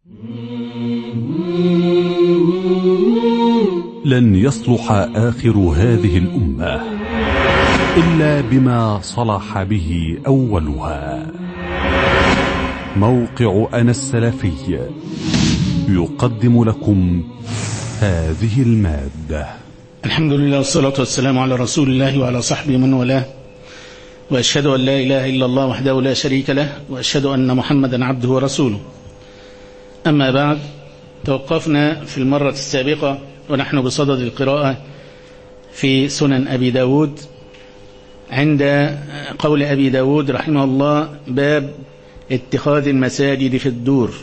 لن يصلح آخر هذه الأمة إلا بما صلح به أولها. موقع أنا السلفي يقدم لكم هذه المادة. الحمد لله والصلاة والسلام على رسول الله وعلى صحبه من والاه، وأشهد أن لا إله إلا الله وحده لا شريك له، وأشهد أن محمدا عبده ورسوله. أما بعد، توقفنا في المرة السابقة ونحن بصدد القراءة في سنن أبي داود عند قول أبي داود رحمه الله: باب اتخاذ المساجد في الدور.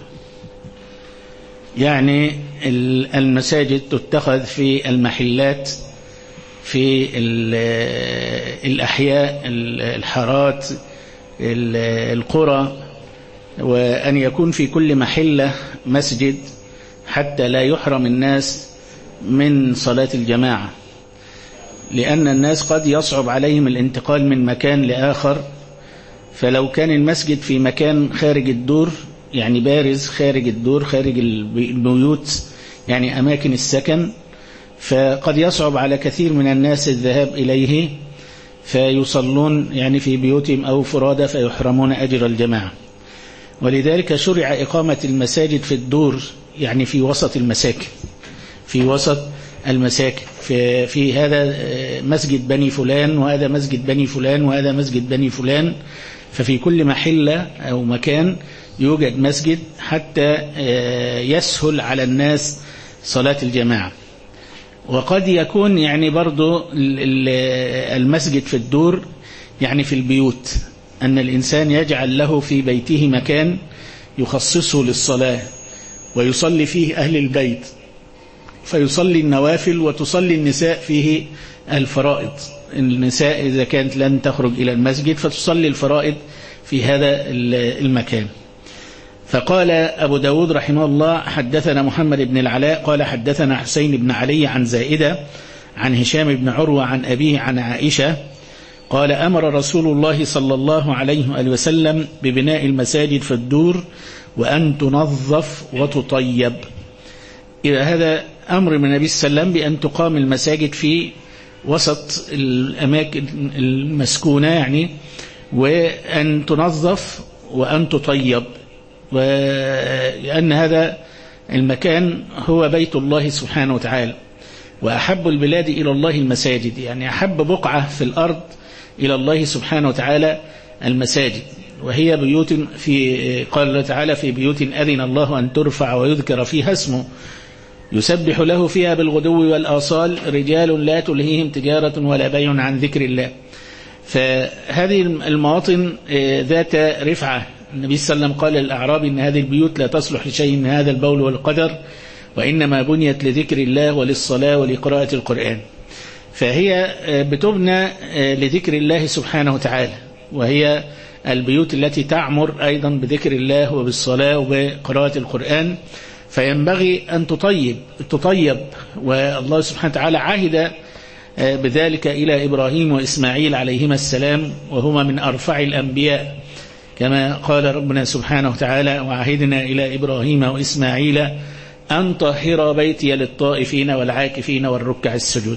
يعني المساجد تتخذ في المحلات، في الأحياء، الحارات، القرى، وأن يكون في كل محلة مسجد حتى لا يحرم الناس من صلاة الجماعة، لأن الناس قد يصعب عليهم الانتقال من مكان لآخر. فلو كان المسجد في مكان خارج الدور، يعني بارز خارج الدور، خارج البيوت، يعني أماكن السكن، فقد يصعب على كثير من الناس الذهاب إليه، فيصلون يعني في بيوتهم أو فرادى فيحرمون أجر الجماعة. ولذلك شرع إقامة المساجد في الدور، يعني في وسط المساكن، في وسط المساكن، في هذا مسجد بني فلان، وهذا مسجد بني فلان، وهذا مسجد بني فلان. ففي كل محلة أو مكان يوجد مسجد حتى يسهل على الناس صلاة الجماعة. وقد يكون يعني برضو المسجد في الدور يعني في البيوت، أن الإنسان يجعل له في بيته مكان يخصصه للصلاة ويصلي فيه أهل البيت، فيصلي النوافل وتصلي النساء فيه الفرائض. النساء إذا كانت لن تخرج إلى المسجد فتصلي الفرائض في هذا المكان. فقال أبو داود رحمه الله: حدثنا محمد بن العلاء قال حدثنا حسين بن علي عن زائدة عن هشام بن عروة عن أبيه عن عائشة قال: أمر رسول الله صلى الله عليه وآله وسلم ببناء المساجد في الدور وأن تنظف وتطيب. إذا هذا أمر من النبي صلى الله عليه وسلم بأن تقام المساجد في وسط الأماكن المسكونة، يعني وأن تنظف وأن تطيب، وأن هذا المكان هو بيت الله سبحانه وتعالى، وأحب البلاد إلى الله المساجد، يعني أحب بقعة في الأرض إلى الله سبحانه وتعالى المساجد. وهي بيوت قال الله تعالى: في بيوت أذن الله أن ترفع ويذكر فيها اسمه يسبح له فيها بالغدو والآصال رجال لا تلهيهم تجارة ولا بيع عن ذكر الله. فهذه المواطن ذات رفعة. النبي صلى الله عليه وسلم قال للأعراب: إن هذه البيوت لا تصلح لشيء من هذا البول والقدر، وإنما بنيت لذكر الله وللصلاة ولقراءة القرآن. فهي بتبنى لذكر الله سبحانه وتعالى، وهي البيوت التي تعمر أيضا بذكر الله وبالصلاة وبقراءة القرآن. فينبغي أن تطيب، والله سبحانه وتعالى عهد بذلك إلى إبراهيم وإسماعيل عليهما السلام، وهما من أرفع الأنبياء، كما قال ربنا سبحانه وتعالى: وعهدنا إلى إبراهيم وإسماعيل أن طهر بيتي للطائفين والعاكفين والركع السجود.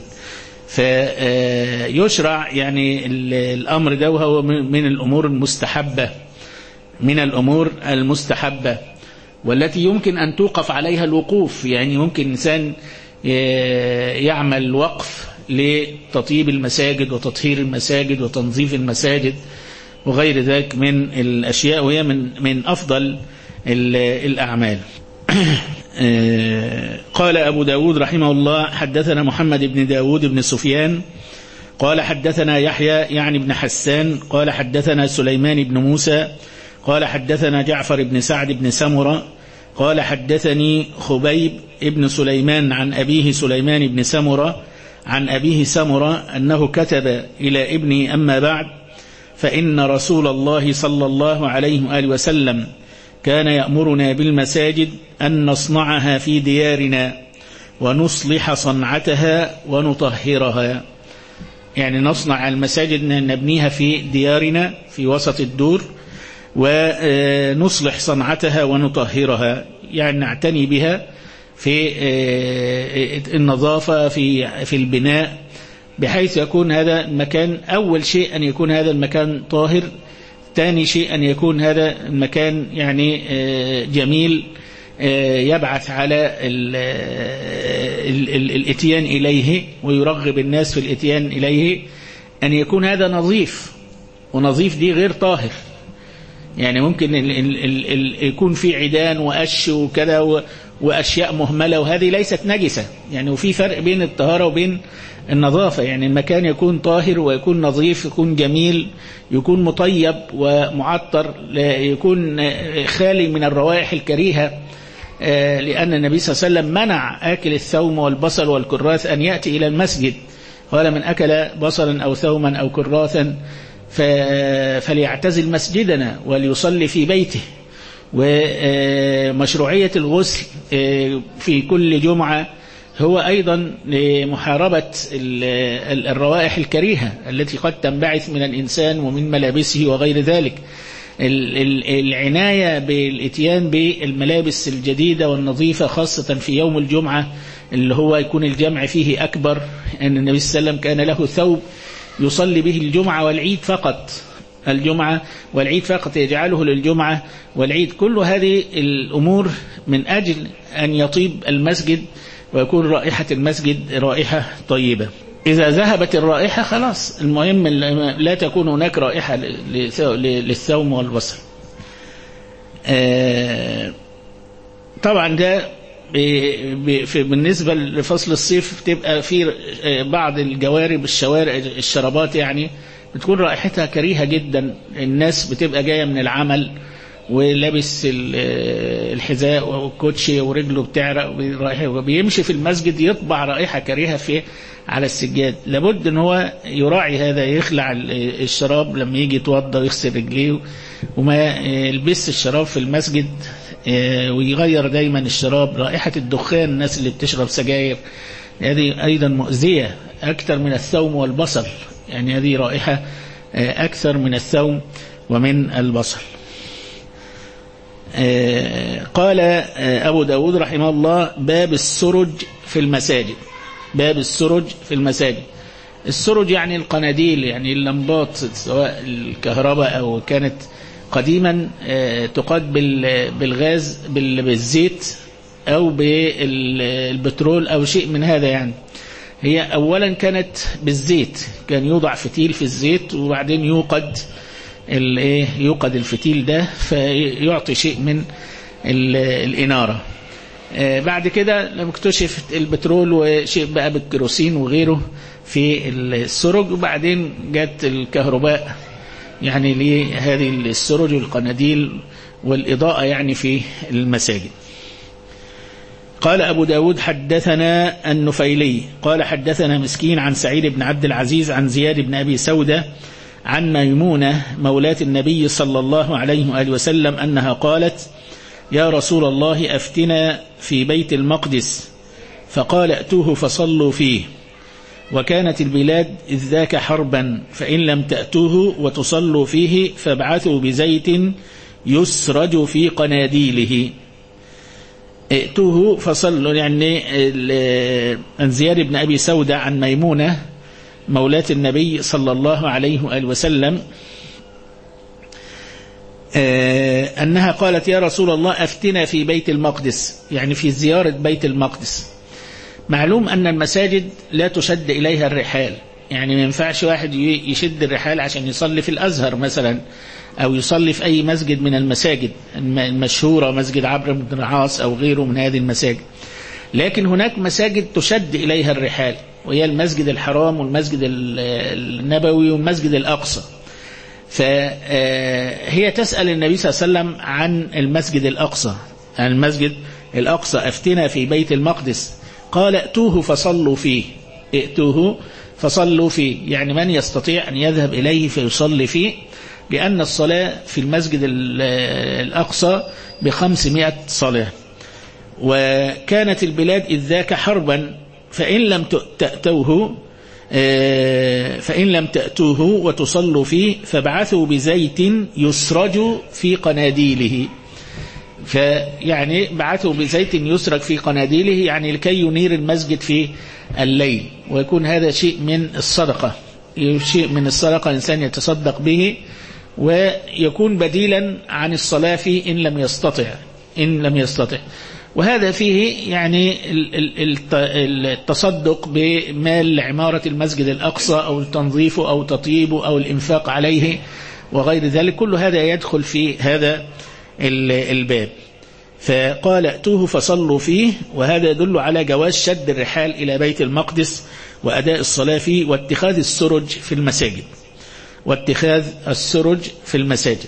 فيشرع يعني الأمر ده، وهو من الأمور المستحبة، من الأمور المستحبة والتي يمكن أن توقف عليها الوقوف. يعني ممكن إنسان يعمل وقف لتطيب المساجد وتطهير المساجد وتنظيف المساجد وغير ذلك من الأشياء، وهي من أفضل الأعمال. قال أبو داود رحمه الله: حدثنا محمد بن داود بن سفيان قال حدثنا يحيى يعني بن حسان قال حدثنا سليمان بن موسى قال حدثنا جعفر بن سعد بن سمرة قال حدثني خبيب ابن سليمان عن أبيه سليمان بن سمرة عن أبيه سمرة أنه كتب إلى ابنه: أما بعد، فإن رسول الله صلى الله عليه وآله وسلم كان يأمرنا بالمساجد أن نصنعها في ديارنا ونصلح صنعتها ونطهرها. يعني نصنع المساجد نبنيها في ديارنا في وسط الدور، ونصلح صنعتها ونطهرها. يعني نعتني بها في النظافة في البناء، بحيث يكون هذا المكان أول شيء أن يكون هذا المكان طاهر، ثاني شيء أن يكون هذا المكان يعني جميل يبعث على الاتيان إليه ويرغب الناس في الاتيان إليه، أن يكون هذا نظيف، ونظيف دي غير طاهر. يعني ممكن يكون في عيدان وقش وكذا وأشياء مهملة، وهذه ليست نجسة يعني. وفي فرق بين الطهارة وبين النظافة. يعني المكان يكون طاهر ويكون نظيف، يكون جميل، يكون مطيب ومعطر، يكون خالي من الروائح الكريهة، لأن النبي صلى الله عليه وسلم منع آكل الثوم والبصل والكراث أن يأتي إلى المسجد، قال من أكل بصلا أو ثوما أو كراثا فليعتزل مسجدنا وليصلي في بيته. ومشروعية الغسل في كل جمعة هو أيضا لمحاربة الروائح الكريهة التي قد تنبعث من الإنسان ومن ملابسه وغير ذلك. العناية بالاتيان بالملابس الجديدة والنظيفة خاصة في يوم الجمعة اللي هو يكون الجمع فيه أكبر، أن النبي صلى الله عليه وسلم كان له ثوب يصلي به الجمعة والعيد فقط، الجمعة والعيد فقط يجعله للجمعة والعيد. كل هذه الأمور من أجل أن يطيب المسجد ويكون رائحة المسجد رائحة طيبة. إذا ذهبت الرائحة خلاص، المهم لا تكون هناك رائحة للثوم والبصل. طبعا ده بالنسبة لفصل الصيف تبقى في بعض الجوارب الشوارع الشرابات يعني بتكون رائحتها كريهة جدا. الناس بتبقى جاية من العمل ولابس الحذاء والكوتشي ورجله بتعرق وبيمشي في المسجد يطبع رائحة كريهة على السجاد. لابد ان هو يراعي هذا، يخلع الشراب لما يجي يتوضى ويغسل رجليه، وما يلبس الشراب في المسجد، ويغير دايما الشراب. رائحة الدخان، الناس اللي بتشرب سجاير هذه أيضا مؤذية أكثر من الثوم والبصل، يعني هذه رائحة أكثر من الثوم ومن البصل. قال أبو داود رحمه الله: باب السرج في المساجد. باب السرج في المساجد. السرج يعني القناديل، يعني اللمبات، سواء الكهرباء أو كانت قديما تقاد بالغاز بالزيت أو بالبترول أو شيء من هذا. يعني هي أولا كانت بالزيت، كان يوضع فتيل في الزيت وبعدين يوقد الفتيل ده فيعطي شيء من الإنارة. بعد كده لما اكتشف البترول وشيء بقى بالكيروسين وغيره في السرج، وبعدين جت الكهرباء يعني لهذه السرج والقناديل والإضاءة يعني في المساجد. قال أبو داود: حدثنا النفيلي قال حدثنا مسكين عن سعيد بن عبد العزيز عن زياد بن أبي سودة عن ميمونة مولاة النبي صلى الله عليه وآله وسلم أنها قالت: يا رسول الله أفتنا في بيت المقدس، فقال: ائتوه فصلوا فيه، وكانت البلاد إذ ذاك حربا، فإن لم تأتوه وتصلوا فيه فابعثوا بزيت يسرج في قناديله. ائتوه فصلوا يعني عن زياد بن أبي سودة عن ميمونة مولاة النبي صلى الله عليه وآله وسلم أنها قالت: يا رسول الله أفتنا في بيت المقدس، يعني في زيارة بيت المقدس. معلوم أن المساجد لا تشد إليها الرحال، يعني ما ينفعش واحد يشد الرحال عشان يصلي في الأزهر مثلا أو يصلي في أي مسجد من المساجد المشهورة، مسجد عمرو بن العاص أو غيره من هذه المساجد. لكن هناك مساجد تشد إليها الرحال، وهي المسجد الحرام والمسجد النبوي والمسجد الأقصى. فهي تسأل النبي صلى الله عليه وسلم عن المسجد الأقصى، عن المسجد الأقصى: أفتنا في بيت المقدس. قال: ائتوه فصلوا فيه. ائتوه فصلوا فيه، يعني من يستطيع أن يذهب إليه فيصلي فيه، لأن الصلاة في المسجد الأقصى ب500 صلاة. وكانت البلاد إذ ذاك حربا، فإن لم تأتوه وتصلوا فيه فابعثوا بزيت يسرج في قناديله. فيعني بعثوا بزيت يسرج في قناديله، يعني لكي ينير المسجد في الليل، ويكون هذا شيء من الصدقة، شيء من الصدقة الإنسان يتصدق به، ويكون بديلا عن الصلاة فيه إن لم يستطع. وهذا فيه يعني التصدق بمال لعمارة المسجد الأقصى أو تنظيفه أو تطييبه أو الإنفاق عليه وغير ذلك، كل هذا يدخل في هذا الباب. فقال ائتوه فصلوا فيه، وهذا يدل على جواز شد الرحال إلى بيت المقدس وأداء الصلاة فيه واتخاذ السرج في المساجد.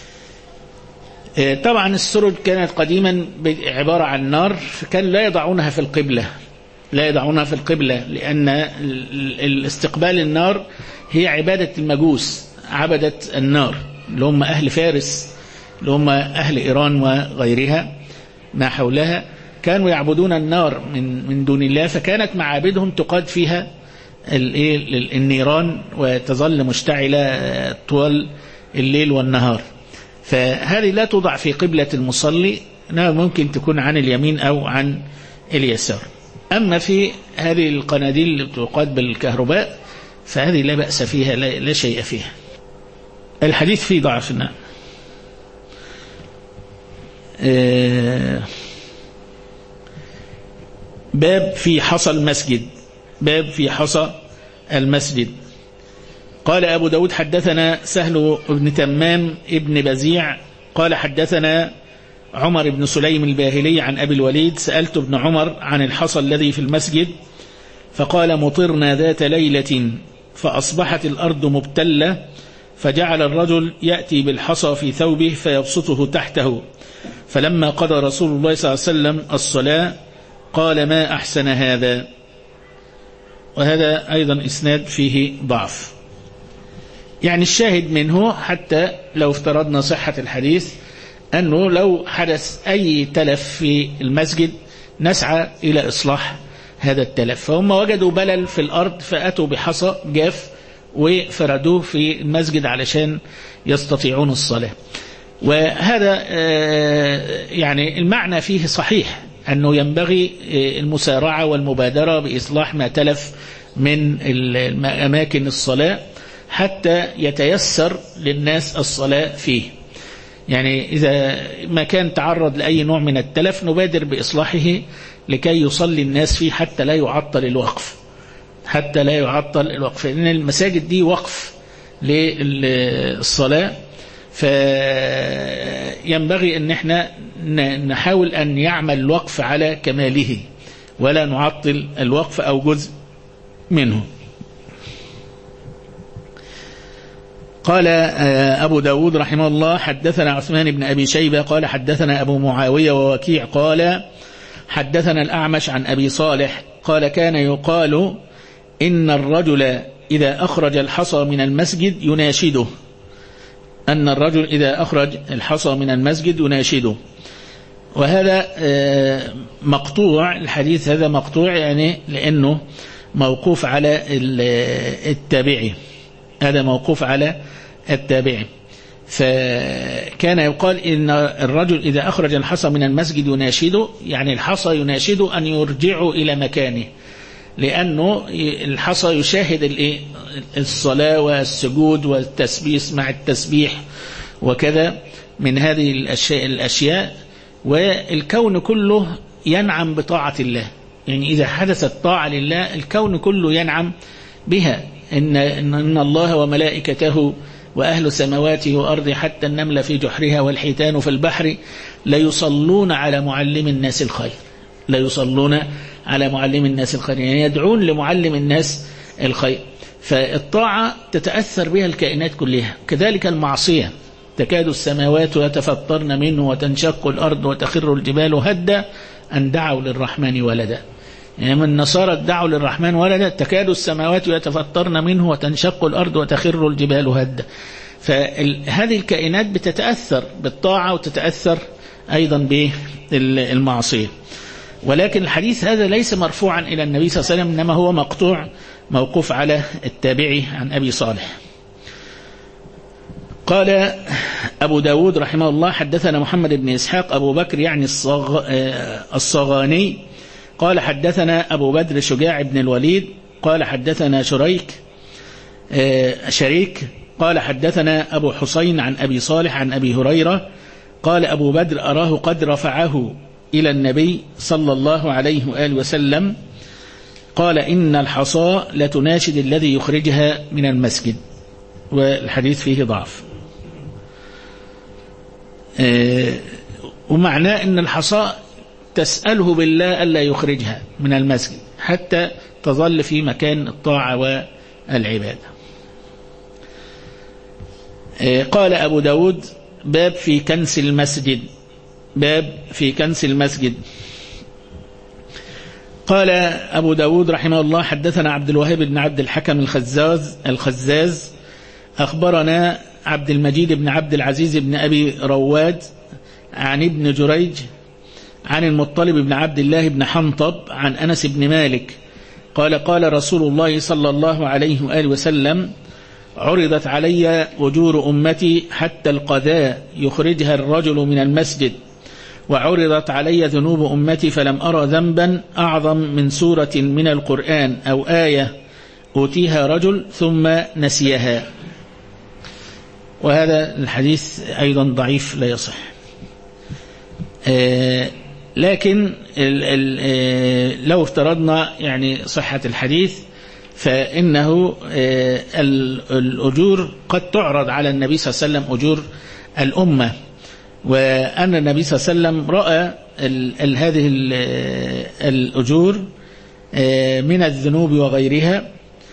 طبعا السرج كانت قديما عبارة عن نار، فكان لا يضعونها في القبلة، لأن الاستقبال النار هي عبادة المجوس، عبدة النار اللي هم أهل فارس، اللي هم أهل إيران وغيرها ما حولها، كانوا يعبدون النار من دون الله، فكانت معابدهم تقاد فيها النيران وتظل مشتعلة طوال الليل والنهار. فهذه لا توضع في قبلة المصلي، إنها ممكن تكون عن اليمين أو عن اليسار. أما في هذه القناديل اللي تقاد بالكهرباء فهذه لا بأس فيها، لا شيء فيها. الحديث فيه ضعف. باب في حصى المسجد. قال أبو داود حدثنا سهل بن تمام ابن بزيع قال حدثنا عمر بن سليم الباهلي عن أبي الوليد سألت ابن عمر عن الحصى الذي في المسجد فقال مطرنا ذات ليلة فأصبحت الأرض مبتلة فجعل الرجل يأتي بالحصى في ثوبه فيبسطه تحته، فلما قضى رسول الله صلى الله عليه وسلم الصلاة قال ما أحسن هذا. وهذا أيضا إسناد فيه ضعف. يعني الشاهد منه حتى لو افترضنا صحة الحديث أنه لو حدث أي تلف في المسجد نسعى إلى إصلاح هذا التلف. فهم وجدوا بلل في الأرض فأتوا بحصى جاف وفردوه في المسجد علشان يستطيعون الصلاة. وهذا يعني المعنى فيه صحيح، أنه ينبغي المسارعة والمبادرة بإصلاح ما تلف من أماكن الصلاة حتى يتيسر للناس الصلاة فيه. يعني إذا ما كان تعرض لأي نوع من التلف نبادر بإصلاحه لكي يصلي الناس فيه حتى لا يعطل الوقف، لأن المساجد دي وقف للصلاة، فينبغي أن احنا نحاول أن يعمل الوقف على كماله ولا نعطل الوقف أو جزء منه. قال أبو داود رحمه الله حدثنا عثمان بن أبي شيبة قال حدثنا أبو معاوية ووكيع قال حدثنا الأعمش عن أبي صالح قال كان يقال إن الرجل إذا أخرج الحصى من المسجد يناشده، وهذا مقطوع. الحديث هذا مقطوع يعني لأنه موقوف على التابعي، هذا موقوف على التابعي. فكان يقال إن الرجل إذا أخرج الحصى من المسجد يناشده، يعني الحصى يناشده أن يرجعه إلى مكانه، لأنه الحصى يشاهد الصلاة والسجود والتسبيح مع التسبيح وكذا من هذه الأشياء، والكون كله ينعم بطاعة الله. يعني إذا حدثت طاعة لله الكون كله ينعم بها. إن الله وملائكته وأهل سماواته وأرضه حتى النمل في جحرها والحيتان في البحر ليصلون على معلم الناس الخير، يعني يدعون لمعلم الناس الخير. فالطاعة تتأثر بها الكائنات كلها. كذلك المعصية تكاد السماوات يتفطرن منه وتنشق الأرض وتخر الجبال هدا أن دعوا للرحمن ولدا. يعني من النصارى ادعوا للرحمن ولدا تكاد السماوات يتفطرن منه وتنشق الأرض وتخر الجبال هدا. فهذه الكائنات بتتأثر بالطاعة وتتأثر أيضا بالمعصية. ولكن الحديث هذا ليس مرفوعا إلى النبي صلى الله عليه وسلم، إنما هو مقطوع موقوف على التابعي عن أبي صالح. قال أبو داود رحمه الله حدثنا محمد بن إسحاق أبو بكر يعني الصغاني قال حدثنا أبو بدر شجاع بن الوليد قال حدثنا شريك قال حدثنا أبو حسين عن أبي صالح عن أبي هريرة قال أبو بدر أراه قد رفعه إلى النبي صلى الله عليه وآله وسلم قال إن الحصى لتناشد الذي يخرجها من المسجد، والحديث فيه ضعف. ومعناه أن الحصى تسأله بالله ألا يخرجها من المسجد حتى تظل في مكان الطاعة والعبادة. قال أبو داود باب في كنس المسجد، باب في كنس المسجد. قال أبو داود رحمه الله حدثنا عبد الوهاب بن عبد الحكم الخزاز أخبرنا عبد المجيد بن عبد العزيز بن أبي رواد عن ابن جريج عن المطلب بن عبد الله بن حنطب عن أنس بن مالك قال قال رسول الله صلى الله عليه وآله وسلم عرضت علي أجور أمتي حتى القذاء يخرجها الرجل من المسجد، وعرضت علي ذنوب أمتي فلم أرى ذنبا أعظم من سورة من القرآن أو آية أوتيها رجل ثم نسيها. وهذا الحديث أيضا ضعيف لا يصح. لكن لو افترضنا يعني صحة الحديث فإنه الأجور قد تعرض على النبي صلى الله عليه وسلم أجور الأمة، وأن النبي صلى الله عليه وسلم رأى هذه الأجور من الذنوب وغيرها،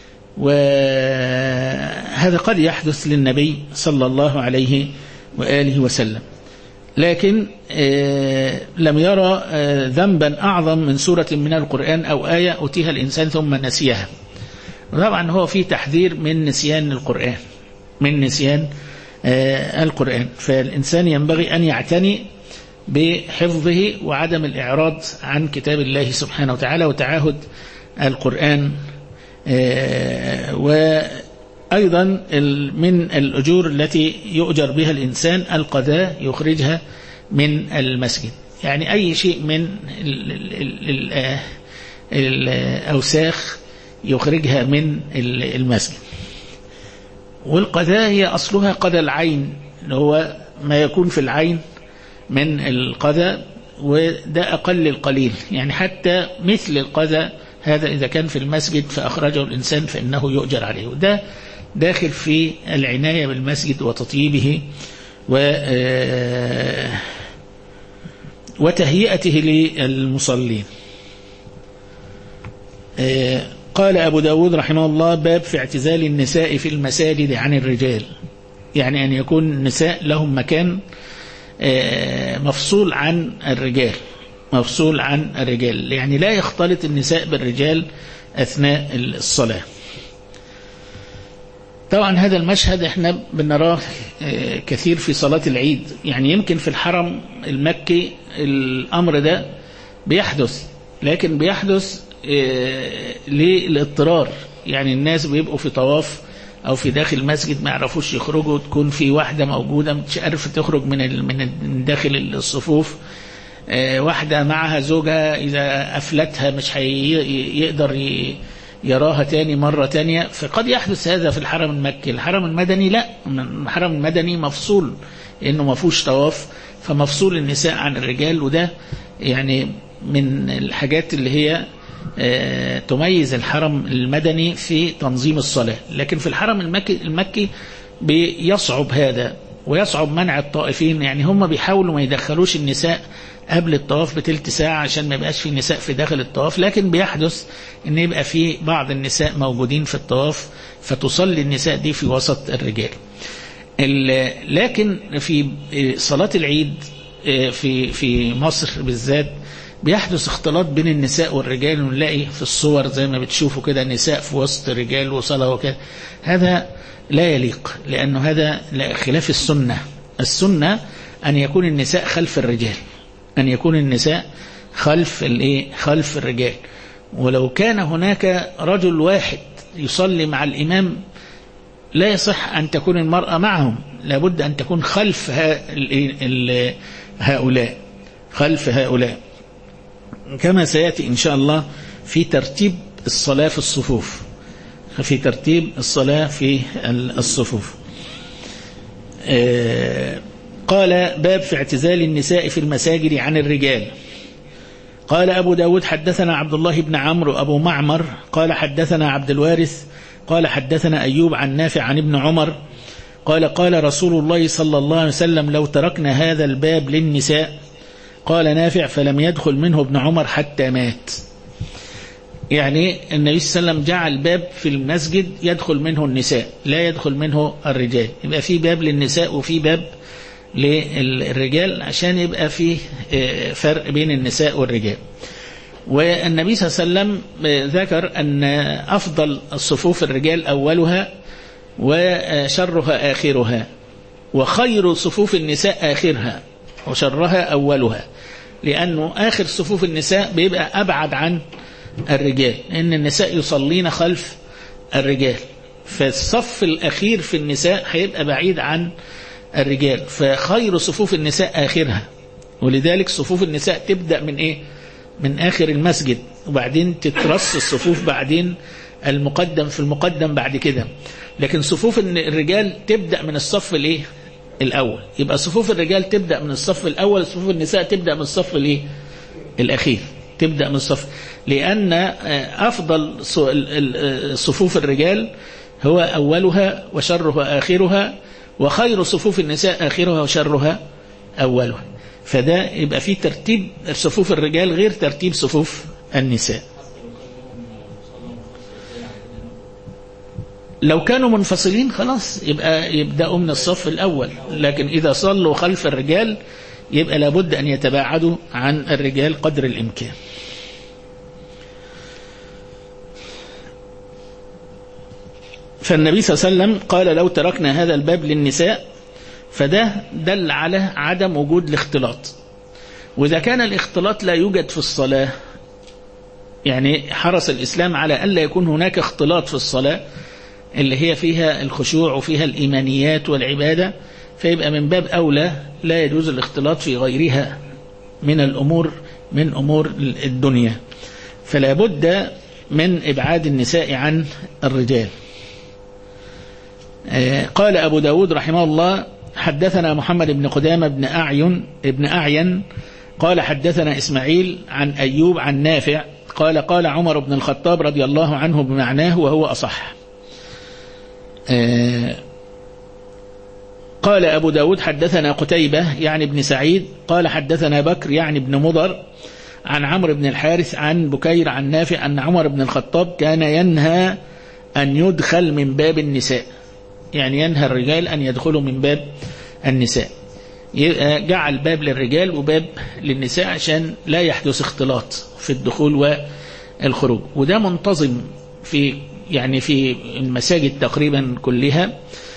وهذا قد يحدث للنبي صلى الله عليه وآله وسلم، لكن لم يرى ذنبا أعظم من سورة من القرآن أو آية أوتيها الإنسان ثم نسيها. طبعا هو في تحذير من نسيان القرآن، من نسيان القرآن، فالإنسان ينبغي أن يعتني بحفظه وعدم الإعراض عن كتاب الله سبحانه وتعالى وتعاهد القرآن. وأيضا من الأجور التي يؤجر بها الإنسان القذاء يخرجها من المسجد، يعني أي شيء من الأوساخ يخرجها من المسجد. والقذاء هي أصلها قذى العين، اللي هو ما يكون في العين من القذى، وده أقل القليل، يعني حتى مثل القذى هذا إذا كان في المسجد فأخرجه الإنسان فإنه يؤجر عليه، وده داخل في العناية بالمسجد وتطييبه وتهيئته للمصلين. قال أبو داود رحمه الله باب في اعتزال النساء في المساجد عن الرجال، يعني أن يكون النساء لهم مكان مفصول عن الرجال، مفصول عن الرجال، يعني لا يختلط النساء بالرجال أثناء الصلاة. طبعا هذا المشهد احنا بنراه كثير في صلاة العيد، يعني يمكن في الحرم المكي الأمر ده بيحدث، لكن بيحدث للاضطرار، يعني الناس بيبقوا في طواف أو في داخل المسجد ما يعرفوش يخرجوا، تكون في واحدة موجودة مش عارفة تخرج من داخل الصفوف، واحدة معها زوجها إذا أفلتها مش هيقدر يراها تاني مرة تانية، فقد يحدث هذا في الحرم المكي. الحرم المدني لا، الحرم المدني مفصول لأنه ما فيهوش طواف، فمفصول النساء عن الرجال، وده يعني من الحاجات اللي هي تميز الحرم المدني في تنظيم الصلاة. لكن في الحرم المكي بيصعب هذا، ويصعب منع الطائفين، يعني هم بيحاولوا ما يدخلوش النساء قبل الطواف بتلت ساعة عشان ما يبقاش في نساء في داخل الطواف، لكن بيحدث ان يبقى في بعض النساء موجودين في الطواف فتصلي النساء دي في وسط الرجال. لكن في صلاة العيد في مصر بالذات بيحدث اختلاط بين النساء والرجال، ونلاقي في الصور زي ما بتشوفوا كده نساء في وسط رجال وصلاة وكده. هذا لا يليق، لأنه هذا خلاف السنة. السنة أن يكون النساء خلف الرجال، أن يكون النساء خلف الرجال. ولو كان هناك رجل واحد يصلي مع الإمام لا يصح أن تكون المرأة معهم، لابد أن تكون خلف هؤلاء، خلف هؤلاء، كما سيأتي إن شاء الله في ترتيب الصلاة في الصفوف، في ترتيب الصلاة في الصفوف. قال باب في اعتزال النساء في المساجد عن الرجال. قال أبو داود حدثنا عبد الله بن عمرو أبو معمر قال حدثنا عبد الوارث قال حدثنا أيوب عن نافع عن ابن عمر قال قال رسول الله صلى الله عليه وسلم لو تركنا هذا الباب للنساء. قال نافع فلم يدخل منه ابن عمر حتى مات. يعني النبي صلى الله عليه وسلم جعل باب في المسجد يدخل منه النساء لا يدخل منه الرجال، يبقى في باب للنساء وفي باب للرجال عشان يبقى في فرق بين النساء والرجال. والنبي صلى الله عليه وسلم ذكر أن أفضل الصفوف الرجال أولها وشرها آخرها، وخير صفوف النساء آخرها وشرها أولها، لأنه آخر صفوف النساء بيبقى أبعد عن الرجال، لأن النساء يصلين خلف الرجال، فالصف الأخير في النساء هيبقى بعيد عن الرجال، فخير صفوف النساء آخرها. ولذلك صفوف النساء تبدأ من إيه؟ من آخر المسجد، وبعدين تترص الصفوف بعدين المقدم في المقدم بعد كده. لكن صفوف الرجال تبدأ من الصف الإيه؟ الأول. يبقى صفوف الرجال تبدأ من الصف الأول، صفوف النساء تبدأ من الصف الإيه؟ الأخير، تبدأ من الصف، لأن أفضل صفوف الرجال هو أولها وشرها آخرها، وخير صفوف النساء آخرها وشرها أولها. فده يبقى فيه ترتيب صفوف الرجال غير ترتيب صفوف النساء. لو كانوا منفصلين خلاص يبقى يبدأوا من الصف الأول، لكن إذا صلوا خلف الرجال يبقى لابد أن يتباعدوا عن الرجال قدر الإمكان. فالنبي صلى الله عليه وسلم قال لو تركنا هذا الباب للنساء، فده دل على عدم وجود الاختلاط. وإذا كان الاختلاط لا يوجد في الصلاة، يعني حرص الإسلام على ألا يكون هناك اختلاط في الصلاة اللي هي فيها الخشوع وفيها الإيمانيات والعبادة، فيبقى من باب أولى لا يجوز الاختلاط في غيرها من الأمور من أمور الدنيا، فلا بد من إبعاد النساء عن الرجال. قال أبو داود رحمه الله حدثنا محمد بن قدامة بن أعين قال حدثنا إسماعيل عن أيوب عن نافع قال قال عمر بن الخطاب رضي الله عنه بمعناه وهو أصح. قال أبو داود حدثنا قتيبة يعني ابن سعيد قال حدثنا بكر يعني ابن مضر عن عمرو بن الحارث عن بكير عن نافع أن عمر بن الخطاب كان ينهى أن يدخل من باب النساء، يعني ينهى الرجال أن يدخلوا من باب النساء، جعل باب للرجال وباب للنساء عشان لا يحدث اختلاط في الدخول والخروج. وده منتظم في يعني في المساجد تقريبا كلها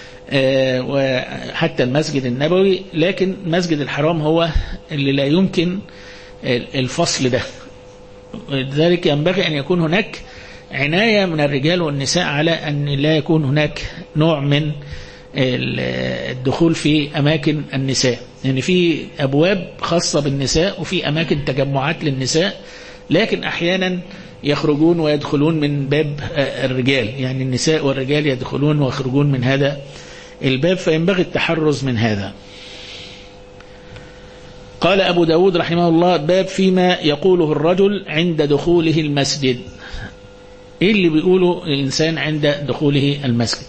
وحتى المسجد النبوي، لكن مسجد الحرام هو اللي لا يمكن الفصل ده. لذلك ينبغي أن يكون هناك عناية من الرجال والنساء على أن لا يكون هناك نوع من الدخول في أماكن النساء، يعني في أبواب خاصة بالنساء وفي أماكن تجمعات للنساء، لكن أحيانا يخرجون ويدخلون من باب الرجال، يعني النساء والرجال يدخلون ويخرجون من هذا الباب، فينبغي التحرز من هذا. قال أبو داود رحمه الله باب فيما يقوله الرجل عند دخوله المسجد. إيه اللي بيقوله الإنسان عند دخوله المسجد؟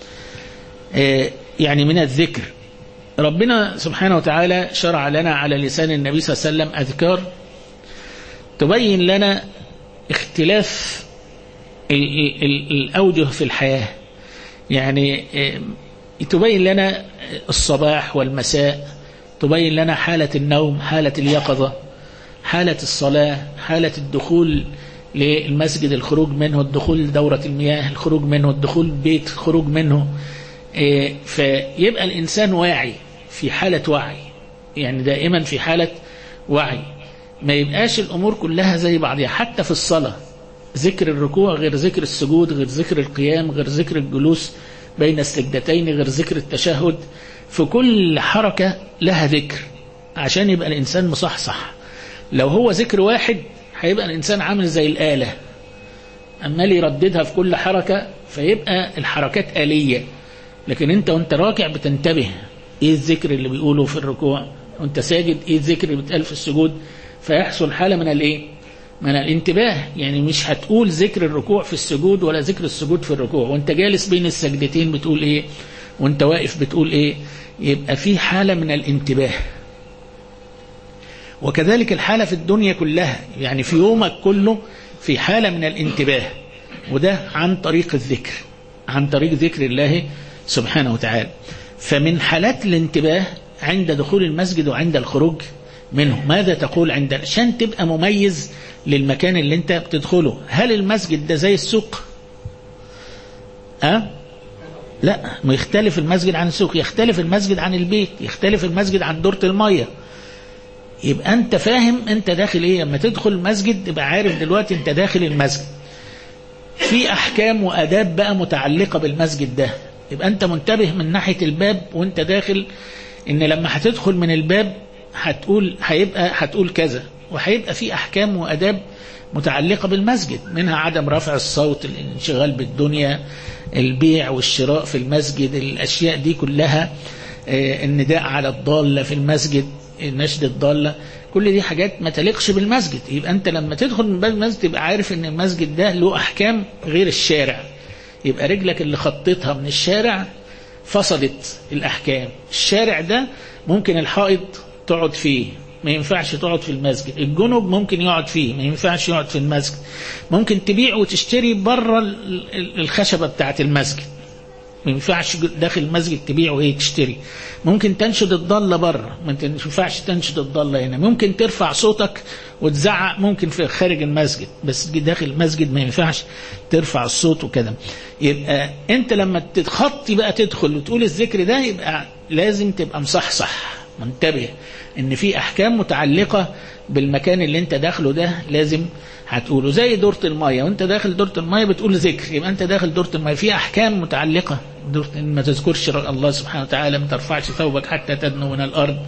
يعني من الذكر. ربنا سبحانه وتعالى شرع لنا على لسان النبي صلى الله عليه وسلم أذكار تبين لنا اختلاف الأوجه في الحياة، يعني تبين لنا الصباح والمساء، تبين لنا حالة النوم، حالة اليقظة، حالة الصلاة، حالة الدخول للمسجد، الخروج منه، الدخول لدورة المياه، الخروج منه، الدخول بيت، الخروج منه. فيبقى الإنسان واعي، في حالة وعي، يعني دائما في حالة وعي، ما يبقاش الأمور كلها زي بعضها. حتى في الصلاة ذكر الركوع غير ذكر السجود، غير ذكر القيام، غير ذكر الجلوس، بين السجدتين غير ذكر التشهد. في كل حركة لها ذكر عشان يبقى الإنسان مصحصح. لو هو ذكر واحد هيبقى الإنسان عامل زي الآلة عمال يرددها في كل حركة، فيبقى الحركات آلية. لكن انت وانت راكع بتنتبه ايه الذكر اللي بيقوله في الركوع، وانت ساجد ايه الذكر اللي بيتقال في السجود، فيحصل حالة من الايه، من الانتباه. يعني مش هتقول ذكر الركوع في السجود ولا ذكر السجود في الركوع، وانت جالس بين السجدتين بتقول ايه، وانت واقف بتقول ايه. يبقى في حالة من الانتباه. وكذلك الحالة في الدنيا كلها، يعني في يومك كله في حالة من الانتباه، وده عن طريق الذكر، عن طريق ذكر الله سبحانه وتعالى. فمن حالات الانتباه عند دخول المسجد وعند الخروج منه. ماذا تقول عشان تبقى مميز للمكان اللي انت بتدخله؟ هل المسجد ده زي السوق؟ لا، ما يختلف المسجد عن السوق، يختلف المسجد عن البيت، يختلف المسجد عن دورة المية. يبقى انت فاهم انت داخل ايه. لما تدخل المسجد تبقى عارف دلوقتي انت داخل المسجد، في احكام واداب بقى متعلقة بالمسجد ده. يبقى انت منتبه من ناحية الباب وانت داخل، ان لما هتدخل من الباب هتقول كذا، وهيبقى في احكام واداب متعلقة بالمسجد، منها عدم رفع الصوت، الانشغال بالدنيا، البيع والشراء في المسجد، الاشياء دي كلها، النداء على الضالة في المسجد، نشد الضالة، كل دي حاجات ما تليقش بالمسجد. يبقى انت لما تدخل من باب المسجد تبقى عارف ان المسجد ده له احكام غير الشارع. يبقى رجلك اللي خطيتها من الشارع فصلت الأحكام. الشارع ده ممكن الحائط تقعد فيه، ما ينفعش تقعد في المسجد. الجنوب ممكن يقعد فيه، ما ينفعش يقعد في المسجد. ممكن تبيع وتشتري بره الخشبة بتاعت المسجد، ما ينفعش داخل المسجد تبيع وايه تشتري. ممكن تنشد الضالة بره، ما ينفعش تنشد الضالة هنا. ممكن ترفع صوتك وتزعق، ممكن في خارج المسجد، بس داخل المسجد ما ينفعش ترفع الصوت وكده. يبقى انت لما تتخطي بقى تدخل وتقول الذكر ده، يبقى لازم تبقى مصحصح منتبه ان في احكام متعلقة بالمكان اللي انت داخله ده لازم هتقوله. زي دورة المية، وانت داخل دورة المية بتقول ذكر، يبقى انت داخل دورة المية في احكام متعلقة. ما تذكرش الله سبحانه وتعالى، ما ترفعش ثوبك حتى تدنو من الارض،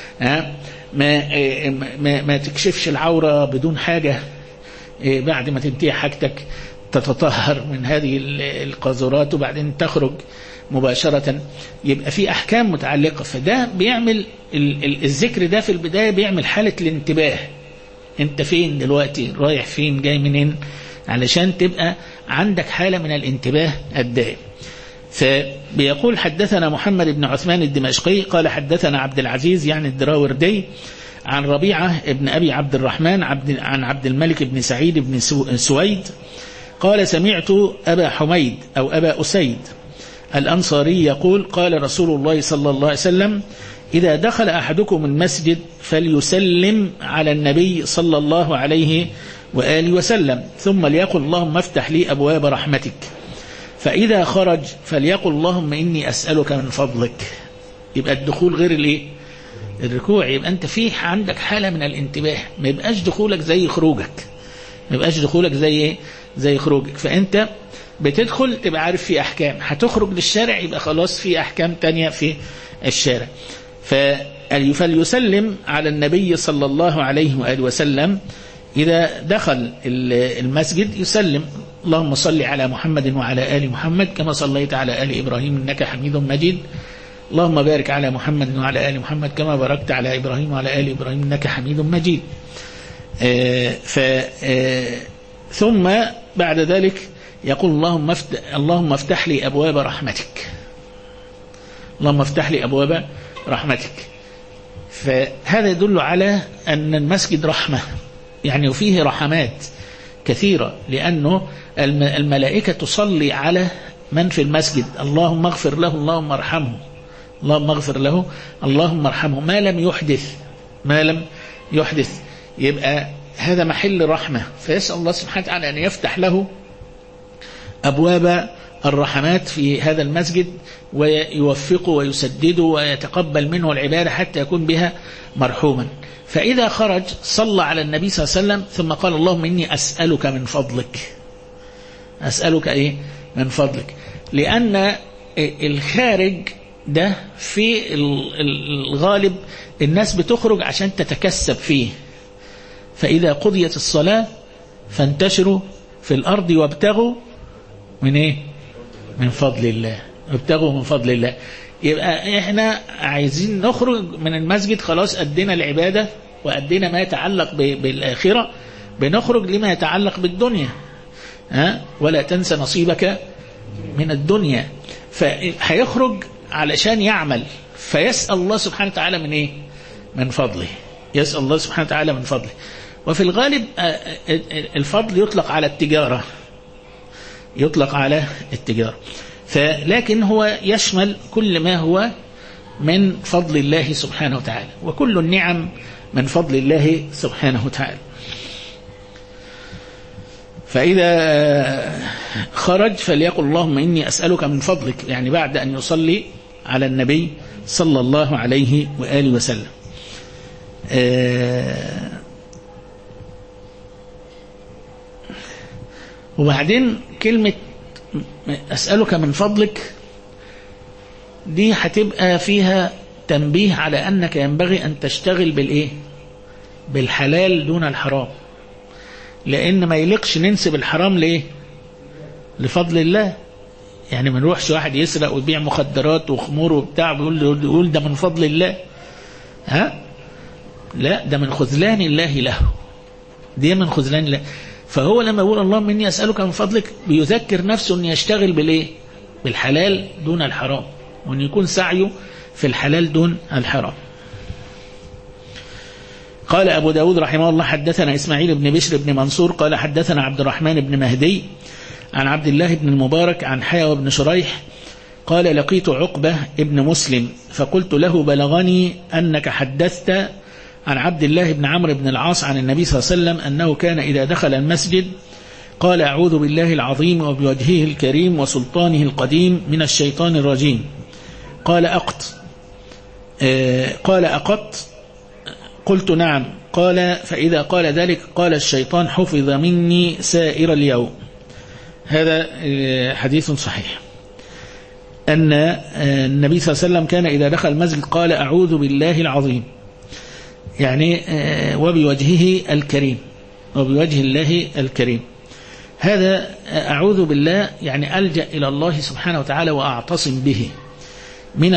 ما تكشفش العورة بدون حاجة، بعد ما تنتهي حاجتك تتطهر من هذه القاذورات وبعدين تخرج مباشرة. يبقى في أحكام متعلقة. فده بيعمل الذكر ده في البداية بيعمل حالة الانتباه، انت فين دلوقتي، رايح فين، جاي منين، علشان تبقى عندك حالة من الانتباه الدائم. فبيقول حدثنا محمد بن عثمان الدمشقي قال حدثنا عبد العزيز يعني الدراوردي عن ربيعة ابن أبي عبد الرحمن عن عبد الملك بن سعيد بن سويد قال سمعت أبا حميد أو أبا أسيد الأنصاري يقول قال رسول الله صلى الله عليه وسلم إذا دخل أحدكم المسجد فليسلم على النبي صلى الله عليه وآله وسلم ثم ليقل اللهم افتح لي أبواب رحمتك، فإذا خرج فليقل اللهم إني أسألك من فضلك. يبقى الدخول غير الايه، الركوع. يبقى أنت فيه عندك حالة من الانتباه، ما يبقاش دخولك زي خروجك، ما يبقاش دخولك زي خروجك. فأنت بتدخل تبقى عارف في أحكام، هتخرج للشارع يبقى خلاص في أحكام تانية في الشارع. فليسلم على النبي صلى الله عليه وآله وسلم إذا دخل المسجد يسلم اللهم صل على محمد وعلى آل محمد كما صليت على آل إبراهيم إنك حميد مجيد، اللهم بارك على محمد وعلى آل محمد كما باركت على إبراهيم وعلى آل إبراهيم إنك حميد مجيد. ثم بعد ذلك يقول اللهم افتح لي أبواب رحمتك، اللهم افتح لي أبواب رحمتك. فهذا يدل على أن المسجد رحمة، يعني وفيه رحمات كثيرة، لأنه الملائكة تصلي على من في المسجد اللهم اغفر له اللهم ارحمه، اللهم اغفر له اللهم ارحمه ما لم يحدث. يبقى هذا محل رحمة، فيسأل الله سبحانه وتعالى أن يفتح له أبواب الرحمات في هذا المسجد ويوفقه ويسدده ويتقبل منه العبادة حتى يكون بها مرحوما. فإذا خرج صلى على النبي صلى الله عليه وسلم ثم قال اللهم إني أسألك من فضلك. أسألك إيه؟ من فضلك. لأن الخارج ده في الغالب الناس بتخرج عشان تتكسب فيه. فإذا قضيت الصلاة فانتشروا في الأرض وابتغوا من إيه؟ من فضل الله. ابتغوا من فضل الله. يبقى إحنا عايزين نخرج من المسجد، خلاص أدينا العبادة وأدينا ما يتعلق بالآخرة، بنخرج لما يتعلق بالدنيا. ولا تنسى نصيبك من الدنيا. فهيخرج علشان يعمل، فيسأل الله سبحانه وتعالى من إيه؟ من فضله. يسأل الله سبحانه وتعالى من فضله. وفي الغالب الفضل يطلق على التجارة، يطلق على التجارة، لكن هو يشمل كل ما هو من فضل الله سبحانه وتعالى، وكل النعم من فضل الله سبحانه وتعالى. فإذا خرج فليقل اللهم إني أسألك من فضلك، يعني بعد أن يصلي على النبي صلى الله عليه وآله وسلم. وبعدين كلمة أسألك من فضلك دي هتبقى فيها تنبيه على أنك ينبغي أن تشتغل بالإيه؟ بالحلال دون الحرام، لأن ما يليقش ننسب الحرام لإيه؟ لفضل الله. يعني ما نروحش واحد يسرق ويبيع مخدرات وخمور وبتاع بيقول ده من فضل الله. لا، ده من خذلان الله له، دي من خذلان الله. فهو لما يقول اللهم إني أسألك من فضلك بيذكر نفسه أن يشتغل بالإيه؟ بالحلال دون الحرام، وأن يكون سعيه في الحلال دون الحرام. قال أبو داود رحمه الله حدثنا إسماعيل بن بشر بن منصور قال حدثنا عبد الرحمن بن مهدي عن عبد الله بن المبارك عن حيوى بن شريح قال لقيت عقبة ابن مسلم فقلت له بلغني أنك حدثت عن عبد الله بن عمرو بن العاص عن النبي صلى الله عليه وسلم أنه كان إذا دخل المسجد قال أعوذ بالله العظيم وبوجهه الكريم وسلطانه القديم من الشيطان الرجيم. قال أقط قلت نعم. قال فإذا قال ذلك قال الشيطان حفظ مني سائر اليوم. هذا حديث صحيح أن النبي صلى الله عليه وسلم كان إذا دخل المسجد قال أعوذ بالله العظيم، يعني وبوجهه الكريم، وبوجه الله الكريم. هذا أعوذ بالله يعني ألجأ إلى الله سبحانه وتعالى وأعتصم به. من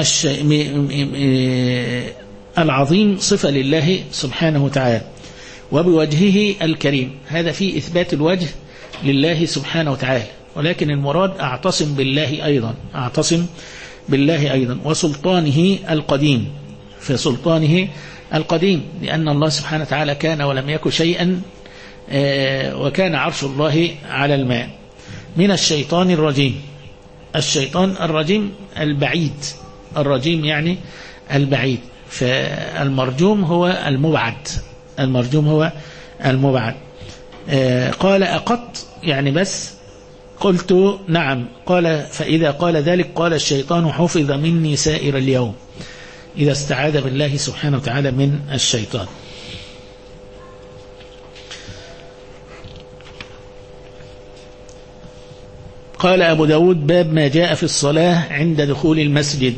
العظيم صفة لله سبحانه وتعالى، وبوجهه الكريم هذا فيه إثبات الوجه لله سبحانه وتعالى، ولكن المراد أعتصم بالله أيضا، أعتصم بالله أيضا. وسلطانه القديم، في سلطانه القديم لأن الله سبحانه وتعالى كان ولم يكن شيئا وكان عرش الله على الماء. من الشيطان الرجيم، الشيطان الرجيم البعيد، الرجيم يعني البعيد، فالمرجوم هو المبعد، المرجوم هو المبعد. قال أقط يعني بس، قلت نعم. قال فإذا قال ذلك قال الشيطان حفظ مني سائر اليوم، إذا استعاذ بالله سبحانه وتعالى من الشيطان. قال أبو داود باب ما جاء في الصلاة عند دخول المسجد.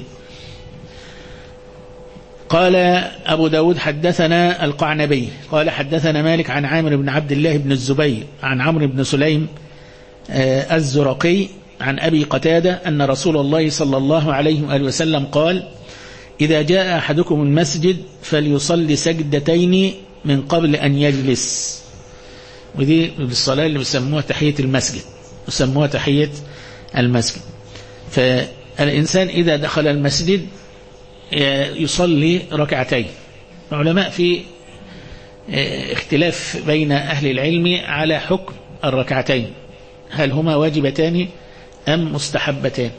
قال أبو داود حدثنا القعنبي قال حدثنا مالك عن عامر بن عبد الله بن الزبير عن عمرو بن سليم الزرقي عن أبي قتادة أن رسول الله صلى الله عليه وآله وسلم قال إذا جاء أحدكم المسجد فليصلي سجدتين من قبل أن يجلس. ودي بالصلاة اللي بيسموها تحية المسجد، يسموها تحية المسجد. فالإنسان إذا دخل المسجد يصلي ركعتين. العلماء في اختلاف بين أهل العلم على حكم الركعتين، هل هما واجبتان أم مستحبتان.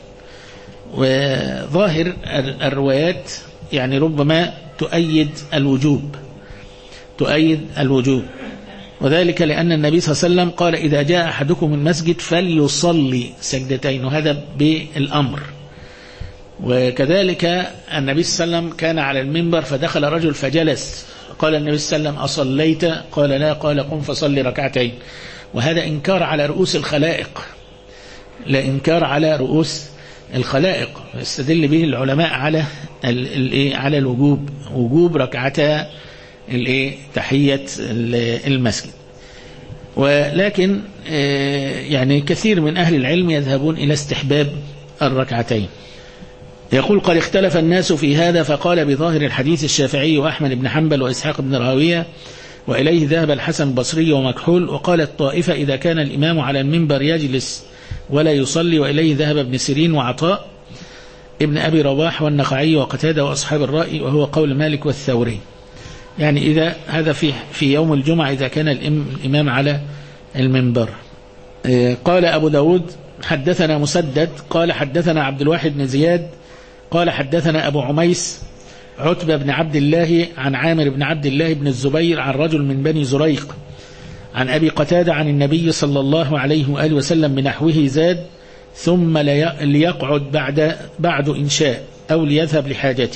وظاهر الروايات يعني ربما تؤيد الوجوب، تؤيد الوجوب، وذلك لأن النبي صلى الله عليه وسلم قال إذا جاء أحدكم المسجد فليصلي سجدتين، وهذا بالأمر. وكذلك النبي صلى الله عليه وسلم كان على المنبر فدخل رجل فجلس، قال النبي صلى الله عليه وسلم أصليت؟ قال لا. قال قم فصلي ركعتين. وهذا إنكار على رؤوس الخلائق، لا إنكار على رؤوس الخلائق. يستدل به العلماء على على الوجوب، وجوب ركعتا تحية المسجد. ولكن يعني كثير من أهل العلم يذهبون إلى استحباب الركعتين. يقول: قد اختلف الناس في هذا، فقال بظاهر الحديث الشافعي وأحمد بن حنبل وإسحاق بن راهويه، وإليه ذهب الحسن البصري ومكحول. وقال الطائفة: إذا كان الإمام على المنبر يجلس ولا يصلي. وإليه ذهب ابن سيرين وعطاء ابن أبي رواح والنخعي وقتادة وأصحاب الرأي، وهو قول مالك والثوري. يعني إذا هذا في يوم الجمعة إذا كان الإمام على المنبر. قال أبو داود: حدثنا مسدد قال حدثنا عبد الواحد بن زياد قال حدثنا أبو عميس عتبة بن عبد الله عن عامر بن عبد الله بن الزبير عن رجل من بني زريق عن أبي قتادة عن النبي صلى الله عليه وآله وسلم بنحوه زاد: ثم ليقعد بعد إن شاء أو ليذهب لحاجته.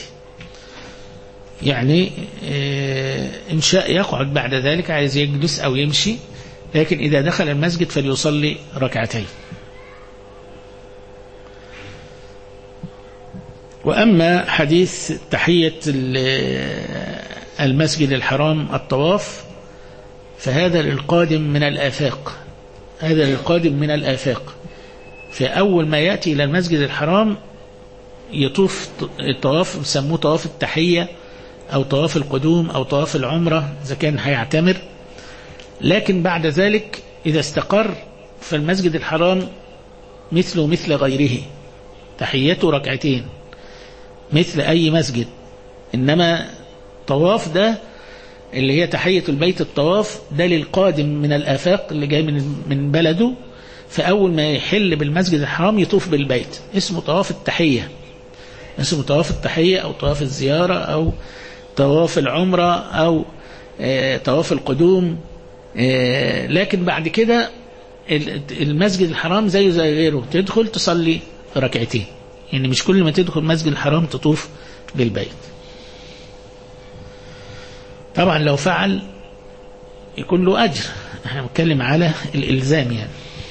يعني إن شاء يقعد بعد ذلك، عايز يجلس أو يمشي، لكن إذا دخل المسجد فليصلي ركعتين. وأما حديث تحية المسجد الحرام الطواف فهذا للقادم من الآفاق، هذا للقادم من الآفاق. فأول ما يأتي إلى المسجد الحرام يطوف الطواف، يسموه طواف التحية أو طواف القدوم أو طواف العمرة إذا كان هيعتمر. لكن بعد ذلك إذا استقر فالمسجد الحرام مثله مثل غيره، تحيته ركعتين مثل أي مسجد. إنما طواف ده اللي هي تحية البيت، الطواف ده للقادم من الآفاق اللي جاي من بلده، فأول ما يحل بالمسجد الحرام يطوف بالبيت، اسمه طواف التحية، اسمه طواف التحية أو طواف الزيارة أو طواف العمرة أو طواف القدوم. لكن بعد كده المسجد الحرام زيه زي غيره، تدخل تصلي ركعتين، يعني مش كل ما تدخل مسجد الحرام تطوف بالبيت. طبعا لو فعل يكون له أجر، احنا بنتكلم على الإلزام. يعني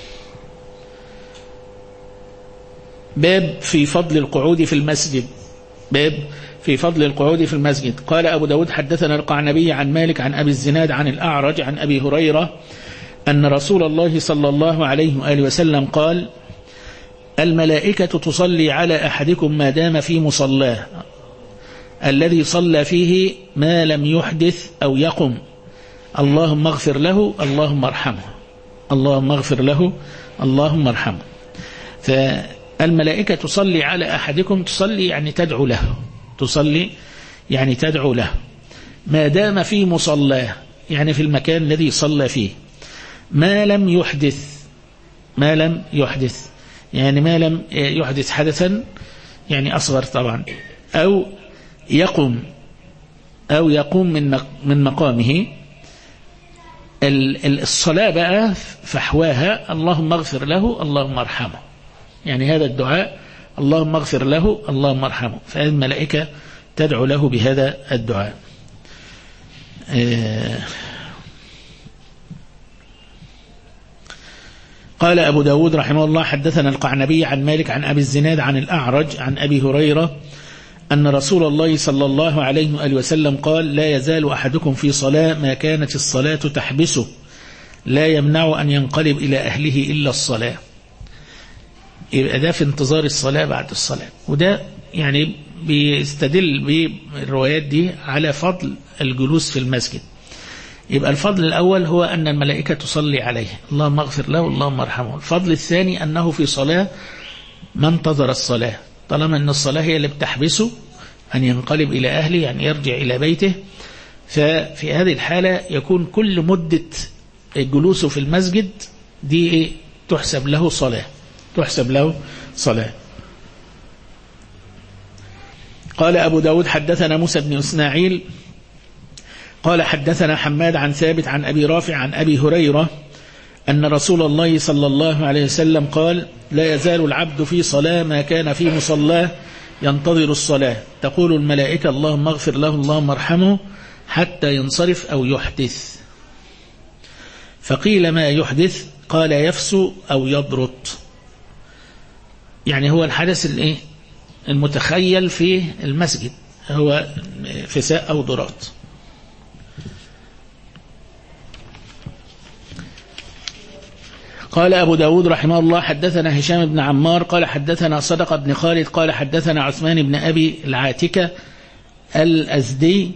باب في فضل القعود في المسجد، باب في فضل القعود في المسجد. قال أبو داود: حدثنا القعنبي عن مالك عن أبي الزناد عن الأعرج عن أبي هريرة أن رسول الله صلى الله عليه وآله وسلم قال: الملائكة تصلي على أحدكم ما دام في مصلاه الذي صلى فيه ما لم يحدث أو يقم، اللهم اغفر له اللهم ارحمه، اللهم اغفر له اللهم ارحمه. فالملائكة تصلي على أحدكم، تصلي يعني تدعو له، تصلي يعني تدعو له ما دام في مصلاه، يعني في المكان الذي صلى فيه. ما لم يحدث، ما لم يحدث يعني ما لم يحدث حدثا يعني أصغر طبعا، أو يقوم من مقامه. الصلاة بقى فحواها اللهم اغفر له اللهم ارحمه، يعني هذا الدعاء اللهم اغفر له اللهم ارحمه، فالملائكة تدعو له بهذا الدعاء. قال أبو داود رحمه الله: حدثنا القعنبي عن مالك عن أبي الزناد عن الأعرج عن أبي هريرة أن رسول الله صلى الله عليه وآله وسلم قال: لا يزال أحدكم في صلاة ما كانت الصلاة تحبسه، لا يمنع أن ينقلب إلى أهله إلا الصلاة. يبقى ده في انتظار الصلاة بعد الصلاة. وده يعني بيستدل بالروايات دي على فضل الجلوس في المسجد. يبقى الفضل الأول هو أن الملائكة تصلي عليه اللهم اغفر له اللهم ارحمه. الفضل الثاني أنه في صلاة ما انتظر الصلاة، طالما أن الصلاة هي اللي بتحبسه أن ينقلب إلى أهله، يعني يرجع إلى بيته. ففي هذه الحالة يكون كل مدة جلوسه في المسجد دي تحسب له صلاة، تحسب له صلاة. قال أبو داود: حدثنا موسى بن إسماعيل قال حدثنا حماد عن ثابت عن أبي رافع عن أبي هريرة أن رسول الله صلى الله عليه وسلم قال: لا يزال العبد في صلاة ما كان في مصلاه ينتظر الصلاة، تقول الملائكة اللهم اغفر له اللهم ارحمه حتى ينصرف أو يحدث. فقيل: ما يحدث؟ قال: يفسو أو يضرط. يعني هو الحدث المتخيل في المسجد هو فساء أو ضرات. قال أبو داود رحمه الله حدثنا هشام بن عمار قال حدثنا صدق بن خالد قال حدثنا عثمان بن أبي العاتكة الأزدي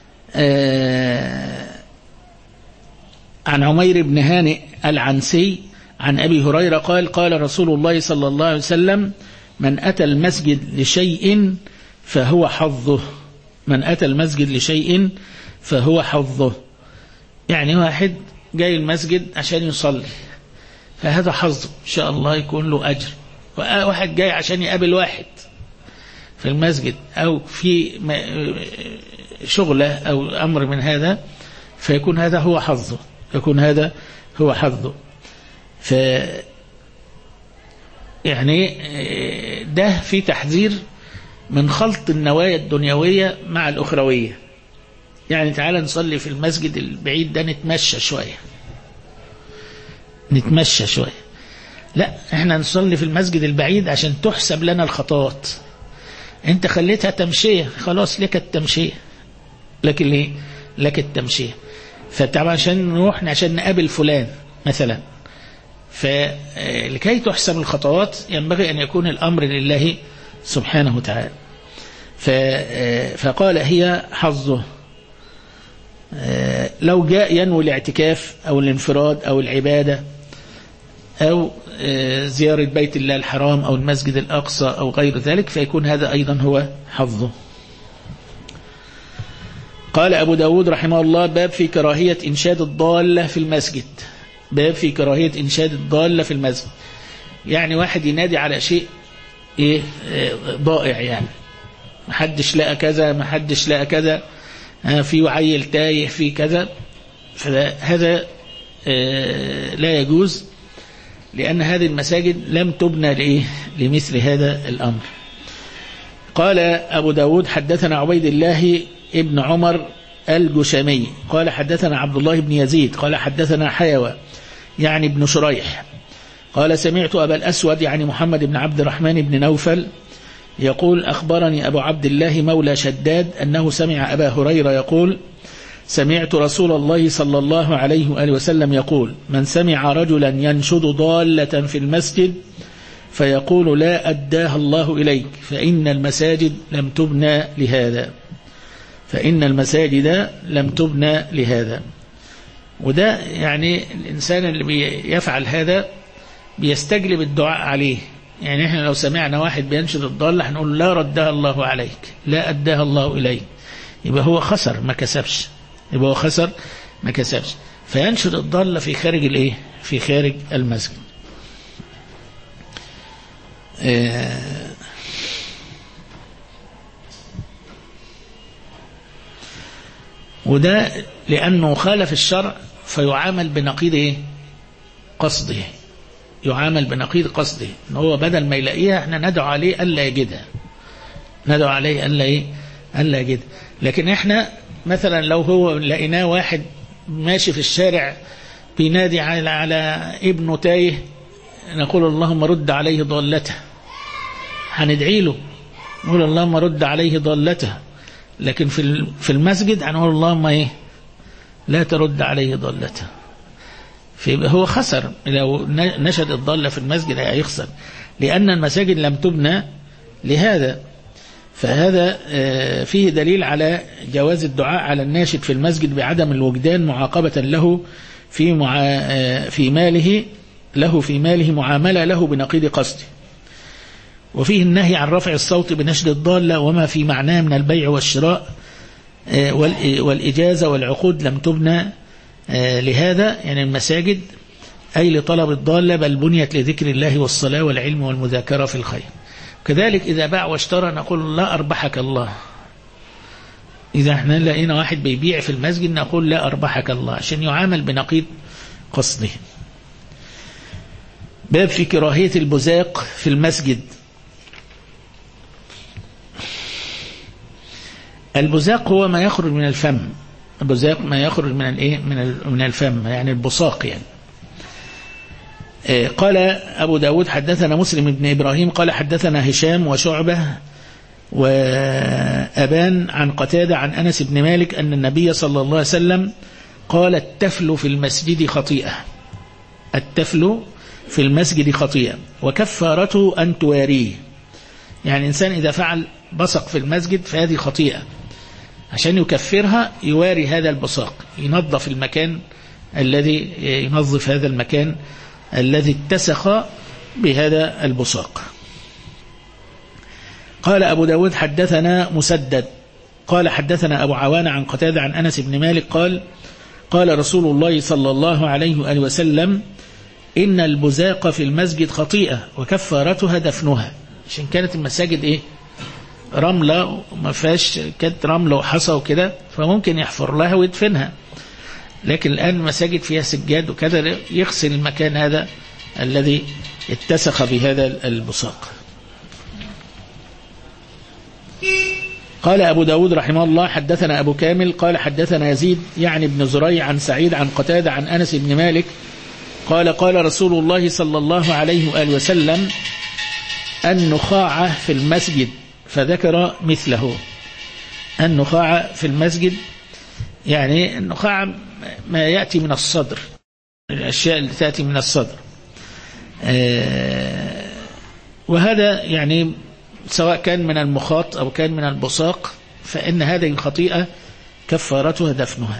عن عمير بن هانئ العنسي عن أبي هريرة قال قال رسول الله صلى الله عليه وسلم من أتى المسجد لشيء فهو حظه. من أتى المسجد لشيء فهو حظه، يعني واحد جاي المسجد عشان يصلي فهذا حظه إن شاء الله يكون له أجر. واحد جاي عشان يقابل واحد في المسجد أو في شغلة أو أمر من هذا فيكون هذا هو حظه، يكون هذا هو حظه. يعني ده في تحذير من خلط النوايا الدنيوية مع الأخروية. يعني تعالى نصلي في المسجد البعيد ده نتمشى شوية، لا احنا نصلي في المسجد البعيد عشان تحسب لنا الخطوات. انت خليتها تمشية، خلاص لك التمشية، لكن ليه لك التمشية. فطبعا عشان نروح عشان نقابل فلان مثلا، فلكي تحسب الخطوات ينبغي أن يكون الأمر لله سبحانه وتعالى. فقال هي حظه. لو جاء ينوي الاعتكاف أو الانفراد أو العبادة أو زيارة بيت الله الحرام أو المسجد الأقصى أو غير ذلك فيكون هذا أيضا هو حظه. قال أبو داود رحمه الله باب في كراهية إنشاد الضالة في المسجد. باب في كراهية إنشاد الضالة في المسجد، يعني واحد ينادي على شيء ضائع، يعني محدش لقى كذا محدش لقى كذا، في عيل تايه في كذا، فهذا لا يجوز، لأن هذه المساجد لم تبنى لمثل هذا الأمر. قال أبو داود حدثنا عبيد الله ابن عمر الجشمي قال حدثنا عبد الله بن يزيد قال حدثنا حيوى يعني ابن شريح قال سمعت أبا الأسود يعني محمد بن عبد الرحمن بن نوفل يقول أخبرني أبو عبد الله مولى شداد أنه سمع أبا هريرة يقول سمعت رسول الله صلى الله عليه وآله وسلم يقول من سمع رجلا ينشد ضالة في المسجد فيقول لا أداها الله إليك فإن المساجد لم تبنى لهذا، فإن المساجد لم تبنى لهذا. وده يعني الإنسان اللي بيفعل هذا بيستجلب الدعاء عليه. يعني احنا لو سمعنا واحد بينشد الضالة هنقول لا ردها الله عليك، لا أداها الله إليك، يبقى هو خسر ما كسبش، يبقى هو خسر ما كسبش. فينشد الضالة في خارج في خارج المسجد. وده لأنه خالف الشرع فيعامل بنقيض قصده، يعامل بنقيض قصده، ان هو بدل ما يلاقيها احنا ندعو عليه ألا يجدها، ندعو عليه ألا يجدها. لكن احنا مثلا لو هو لقيناه واحد ماشي في الشارع بينادي على ابنه تايه نقول اللهم رد عليه ضالته، هندعي له نقول اللهم رد عليه ضالته. لكن في المسجد هنقول اللهم لا ترد عليه ضالته، فيبقى هو خسر. لو نشد الضالة في المسجد هيخسر، لأن المساجد لم تبنى لهذا. فهذا فيه دليل على جواز الدعاء على الناشد في المسجد بعدم الوجدان معاقبة له في ماله معاملة له بنقيض قصده. وفيه النهي عن رفع الصوت بنشد الضالة وما في معناه من البيع والشراء والإجازة والعقود لم تبنى لهذا، يعني المساجد أي لطلب الضالة، بل بنيت لذكر الله والصلاة والعلم والمذاكرة في الخير. كذلك إذا باع واشترى نقول لا أربحك الله. إذا احنا لقينا واحد بيبيع في المسجد نقول لا أربحك الله، عشان يعامل بنقيض قصده. باب في كراهية البزاق في المسجد. البزاق هو ما يخرج من الفم، البزاق ما يخرج من الفم، يعني البصاق يعني. قال أبو داود حدثنا مسلم بن إبراهيم قال حدثنا هشام وشعبة وأبان عن قتادة عن أنس بن مالك أن النبي صلى الله عليه وسلم قال التفل في المسجد خطيئة. التفل في المسجد خطيئة وكفارته أن تواريه. يعني إنسان إذا فعل بصق في المسجد فهذه خطيئة، عشان يكفرها يواري هذا البصاق، ينظف المكان الذي ينظف هذا المكان الذي اتسخ بهذا البصاق. قال أبو داود حدثنا مسدد قال حدثنا أبو عوان عن قتادة عن أنس بن مالك قال قال رسول الله صلى الله عليه وآله وسلم إن البزاق في المسجد خطيئة وكفارتها دفنها. عشان كانت المساجد إيه؟ رملة، ما فيهاش، كانت رملة وحصى وكده، فممكن يحفر لها ويدفنها. لكن الآن المساجد فيها سجاد وكذا، يغسل المكان هذا الذي اتسخ بهذا البصاق. قال أبو داود رحمه الله حدثنا أبو كامل قال حدثنا يزيد يعني بن زريع عن سعيد عن قتادة عن أنس بن مالك قال قال رسول الله صلى الله عليه وآله وسلم النخاعة في المسجد، فذكر مثله. النخاعة في المسجد يعني النخاعة ما يأتي من الصدر، الأشياء اللي تأتي من الصدر، وهذا يعني سواء كان من المخاط أو كان من البصاق، فإن هذه الخطيئة كفارتها دفنها.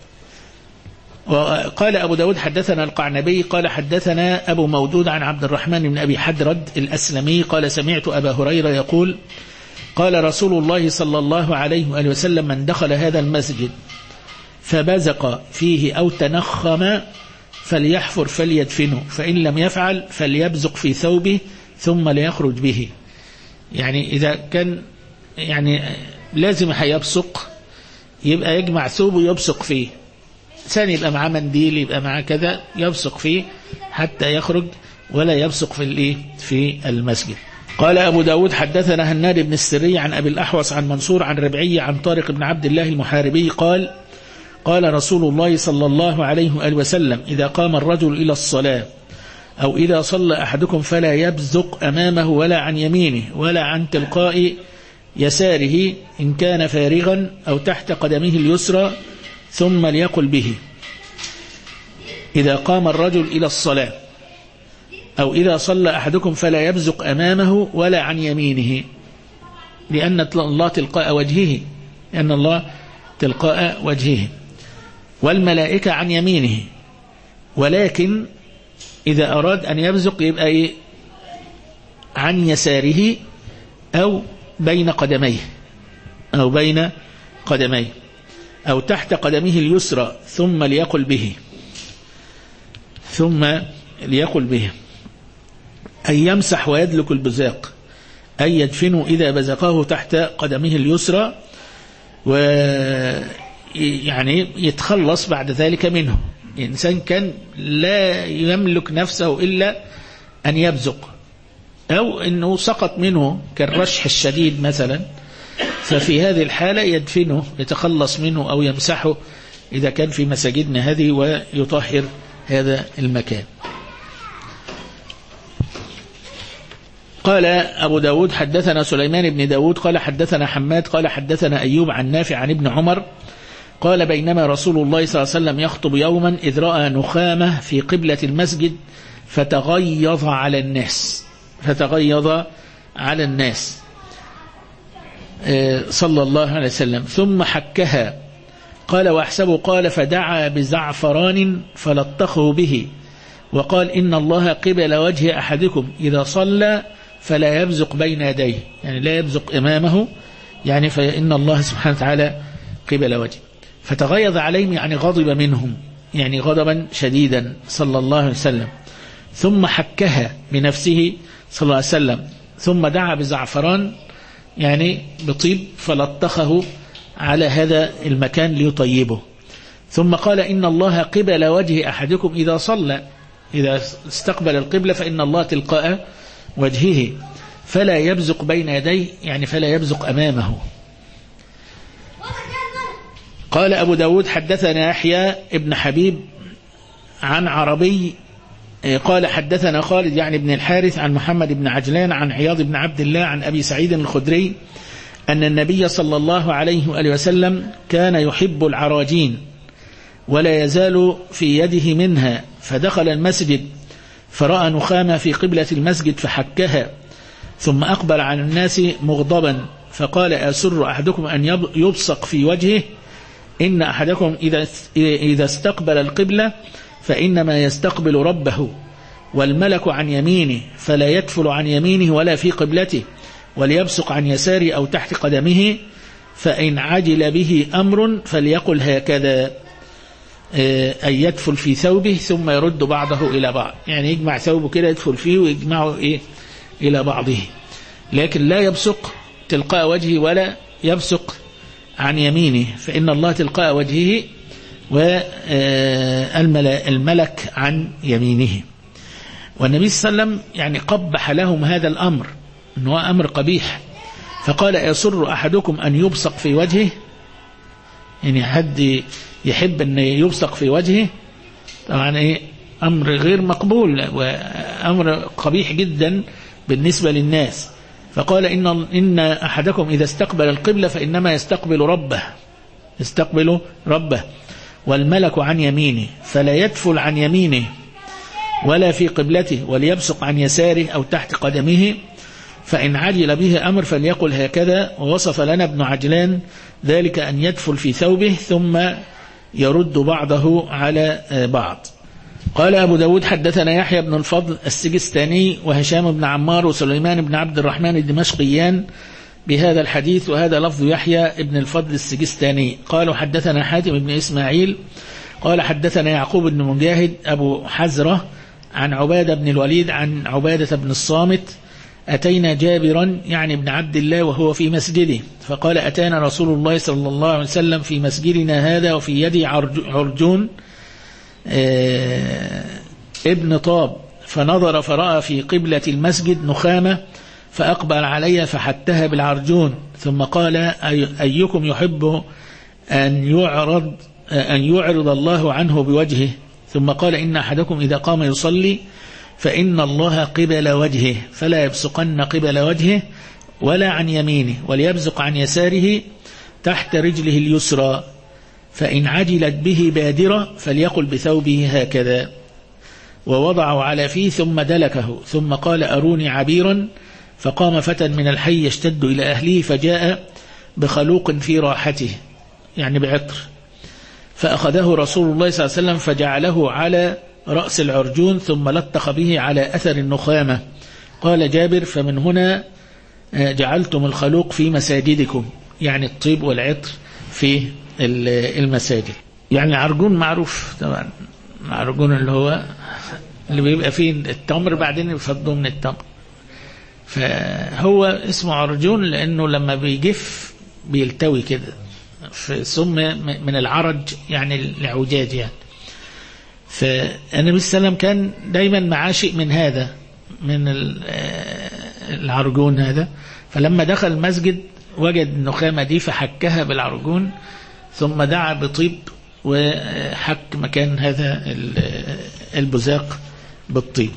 وقال أبو داود حدثنا القعنبي قال حدثنا أبو مودود عن عبد الرحمن بن أبي حدرد الأسلمي قال سمعت أبا هريرة يقول قال رسول الله صلى الله عليه وآله وسلم من دخل هذا المسجد فبزق فيه أو تنخم فليحفر فليدفنه، فإن لم يفعل فليبزق في ثوبه ثم ليخرج به. يعني إذا كان يعني لازم هيبصق يبقى يجمع ثوبه يبصق فيه، ثاني يبقى معاه منديل، يبقى معاه كذا يبصق فيه حتى يخرج، ولا يبصق في المسجد. قال أبو داود حدثنا هناد بن السري عن أبي الأحوص عن منصور عن ربعي عن طارق بن عبد الله المحاربي قال قال رسول الله صلى الله عليه وآله وسلم إذا قام الرجل إلى الصلاة أو إذا صلى أحدكم فلا يبزق أمامه ولا عن يمينه ولا عن تلقاء يساره إن كان فارغا أو تحت قدمه اليسرى ثم ليقل به. إذا قام الرجل إلى الصلاة أو إذا صلى أحدكم فلا يبزق أمامه ولا عن يمينه، لأن الله تلقاء وجهه، لأن الله تلقاء وجهه، والملائكة عن يمينه. ولكن إذا أراد أن يبزق يبقى إيه؟ عن يساره أو بين قدميه أو تحت قدمه اليسرى ثم ليقل به أن يمسح ويدلك البزاق، أن يدفنه إذا بزقه تحت قدمه اليسرى، ويعني يتخلص بعد ذلك منه. الإنسان كان لا يملك نفسه إلا أن يبزق، أو أنه سقط منه كالرشح الشديد مثلا، ففي هذه الحالة يدفنه يتخلص منه أو يمسحه إذا كان في مساجدنا هذه ويطهر هذا المكان. قال أبو داود حدثنا سليمان بن داود قال حدثنا حماد قال حدثنا أيوب عن نافع عن ابن عمر قال بينما رسول الله صلى الله عليه وسلم يخطب يوما إذ رأى نخامة في قبلة المسجد فتغيظ على الناس صلى الله عليه وسلم ثم حكها. قال وأحسبه قال فدعا بزعفران فلطخه به وقال إن الله قبل وجه أحدكم إذا صلى فلا يبزق بين يديه، يعني لا يبزق أمامه، يعني فإن الله سبحانه وتعالى قبل وجه. فتغيظ عليهم يعني غضب منهم، يعني غضبا شديدا صلى الله عليه وسلم. ثم حكها بنفسه صلى الله عليه وسلم ثم دعا بزعفران يعني بطيب فلطخه على هذا المكان ليطيبه. ثم قال إن الله قبل وجه أحدكم إذا صلى، إذا استقبل القبلة فإن الله تلقاء وجهه فلا يبزق بين يديه، يعني فلا يبزق أمامه. قال أبو داود حدثنا يحيى ابن حبيب عن عربي قال حدثنا خالد يعني بن الحارث عن محمد بن عجلان عن عياض بن عبد الله عن أبي سعيد الخدري أن النبي صلى الله عليه وآله وسلم كان يحب العراجين ولا يزال في يده منها، فدخل المسجد فرأى نخامة في قبلة المسجد فحكها، ثم أقبل على الناس مغضبا فقال: أسر أحدكم أن يبصق في وجهه؟ إن أحدكم إذا استقبل القبلة فإنما يستقبل ربه، والملك عن يمينه فلا يدفل عن يمينه ولا في قبلته، وليبصق عن يساره أو تحت قدمه، فإن عجل به أمر فليقل هكذا، أن يدفل في ثوبه ثم يرد بعضه إلى بعض، يعني يجمع ثوبه كده يدفل فيه ويجمعه إلى بعضه، لكن لا يبصق تلقاء وجهه ولا يبصق عن يمينه، فإن الله تلقاء وجهه والملك عن يمينه. والنبي صلى الله عليه وسلم يعني قبح لهم هذا الأمر أنه أمر قبيح، فقال: يسر أحدكم أن يبصق في وجهه؟ يعني حد يحب أن يبصق في وجهه؟ طبعا أمر غير مقبول وأمر قبيح جدا بالنسبة للناس. فقال: إن أحدكم إذا استقبل القبلة فإنما يستقبل ربه، والملك عن يمينه فلا يدفل عن يمينه ولا في قبلته، وليبصق عن يساره أو تحت قدمه، فإن عجل به أمر فليقل هكذا. ووصف لنا ابن عجلان ذلك أن يدفل في ثوبه ثم يرد بعضه على بعض. قال أبو داود حدثنا يحيى بن الفضل السجستاني وهشام بن عمار وسليمان بن عبد الرحمن الدمشقيان بهذا الحديث، وهذا لفظ يحيى بن الفضل السجستاني. قالوا حدثنا حاتم بن إسماعيل قال حدثنا يعقوب بن مجاهد أبو حزرة عن عبادة بن الوليد عن عبادة بن الصامت: أتينا جابرا يعني ابن عبد الله وهو في مسجده، فقال: أتانا رسول الله صلى الله عليه وسلم في مسجدنا هذا وفي يدي عرجون ابن طاب، فنظر فرأى في قبلة المسجد نخامة فأقبل عليها فحتها بالعرجون، ثم قال: أيكم يحب أن يعرض الله عنه بوجهه؟ ثم قال: إن أحدكم إذا قام يصلي فإن الله قبل وجهه، فلا يبصقن قبل وجهه ولا عن يمينه، وليبزق عن يساره تحت رجله اليسرى، فإن عجلت به بادرة فليقل بثوبه هكذا. ووضعه على فيه ثم دلكه، ثم قال: أروني عبيرا. فقام فتى من الحي يشتد إلى أهله، فجاء بخلوق في راحته يعني بعطر، فأخذه رسول الله صلى الله عليه وسلم فجعله على رأس العرجون ثم لطخ به على أثر النخامة. قال جابر: فمن هنا جعلتم الخلوق في مساجدكم، يعني الطيب والعطر في المساجد. يعني العرجون معروف طبعا، العرجون اللي بيبقى فيه التمر بعدين يفضوه من التمر، فهو اسمه عرجون لأنه لما بيجف بيلتوي كده، فسمي من العرج يعني العجاج يعني. فالنبي صلى الله عليه وسلم كان دايما معاه شيء من هذا، من العرجون هذا، فلما دخل المسجد وجد النخامة دي فحكها بالعرجون، ثم دعا بطيب وحك مكان هذا البزاق بالطيب.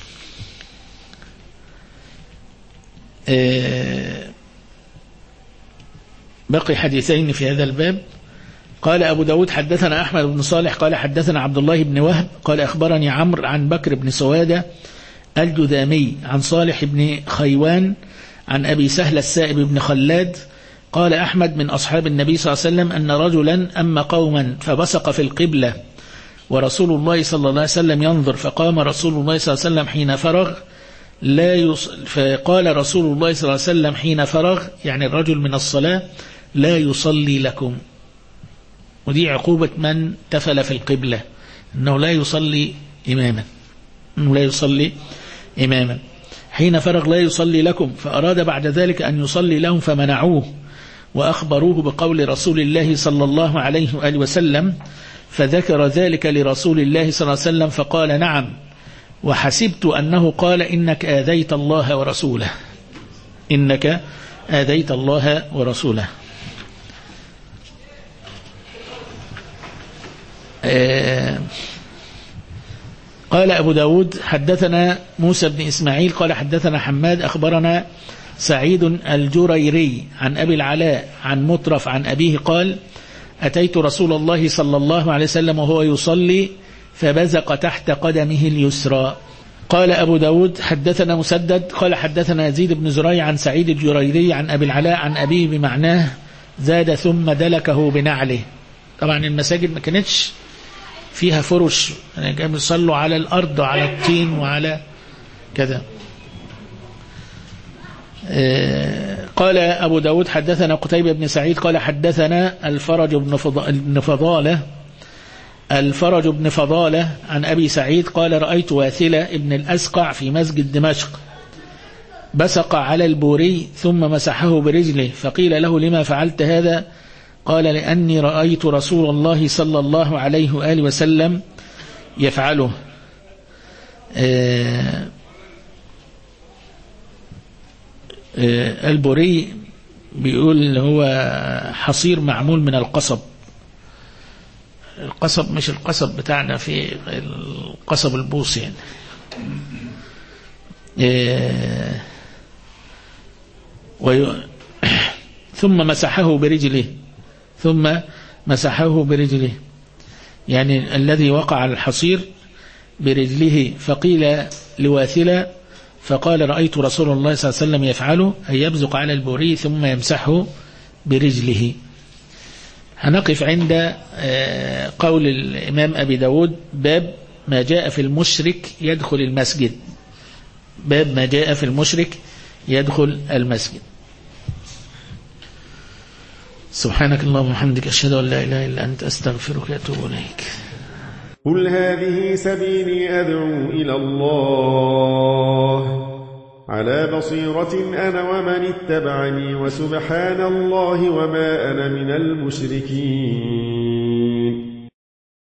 بقي حديثين في هذا الباب. قال أبو داود حدثنا أحمد بن صالح قال حدثنا عبد الله بن وهب قال أخبرني عمرو عن بكر بن سوادة الجذامي عن صالح بن خيوان عن أبي سهل السائب بن خلاد قال أحمد من أصحاب النبي صلى الله عليه وسلم أن رجلا أما قوما فبصق في القبلة ورسول الله صلى الله عليه وسلم ينظر، فقام رسول الله صلى الله عليه وسلم حين فرغ فقال رسول الله صلى الله عليه وسلم حين فرغ يعني الرجل من الصلاة: لا يصلي لكم. ودي عقوبة من تفل في القبلة، أنه لا يصلي إماما، حين فرغ لا يصلي لكم. فأراد بعد ذلك أن يصلي لهم فمنعوه، وأخبروه بقول رسول الله صلى الله عليه وآله وسلم، فذكر ذلك لرسول الله صلى الله عليه وسلم فقال: نعم، وحسبت أنه قال إنك آذيت الله ورسوله، إنك آذيت الله ورسوله. قال أبو داود حدثنا موسى بن إسماعيل قال حدثنا حماد أخبرنا سعيد الجريري عن أبي العلاء عن مطرف عن أبيه قال أتيت رسول الله صلى الله عليه وسلم وهو يصلي فبزق تحت قدمه اليسرى. قال أبو داود حدثنا مسدد قال حدثنا يزيد بن زريع عن سعيد الجريري عن أبي العلاء عن أبيه بمعناه زاد ثم دلكه بنعله. طبعا المساجد ما كانتش فيها فرش، يعني كانوا يصلوا على الأرض وعلى الطين وعلى كذا. قال أبو داود حدثنا قتيبة بن سعيد قال حدثنا الفرج بن فضالة عن أبي سعيد قال رأيت واثلة ابن الأسقع في مسجد دمشق بصق على البوري ثم مسحه برجله، فقيل له لما فعلت هذا؟ قال لأني رأيت رسول الله صلى الله عليه وآله وسلم يفعله. البوري بيقول هو حصير معمول من القصب. القصب مش القصب بتاعنا في القصب البوصي يعني. ثم مسحه برجله يعني الذي وقع على الحصير برجله. فقيل لواثلة فقال رأيت رسول الله صلى الله عليه وسلم يفعله، أي يبزق على البوري ثم يمسحه برجله. هنقف عند قول الإمام أبي داود باب ما جاء في المشرك يدخل المسجد. باب ما جاء في المشرك يدخل المسجد. سبحانك اللهم وبحمدك أشهد أن لا إله إلا أنت أستغفرك وأتوب إليك. قل هذه سبيلي أدعو إلى الله على بصيرة أنا ومن اتبعني وسبحان الله وما أنا من المشركين.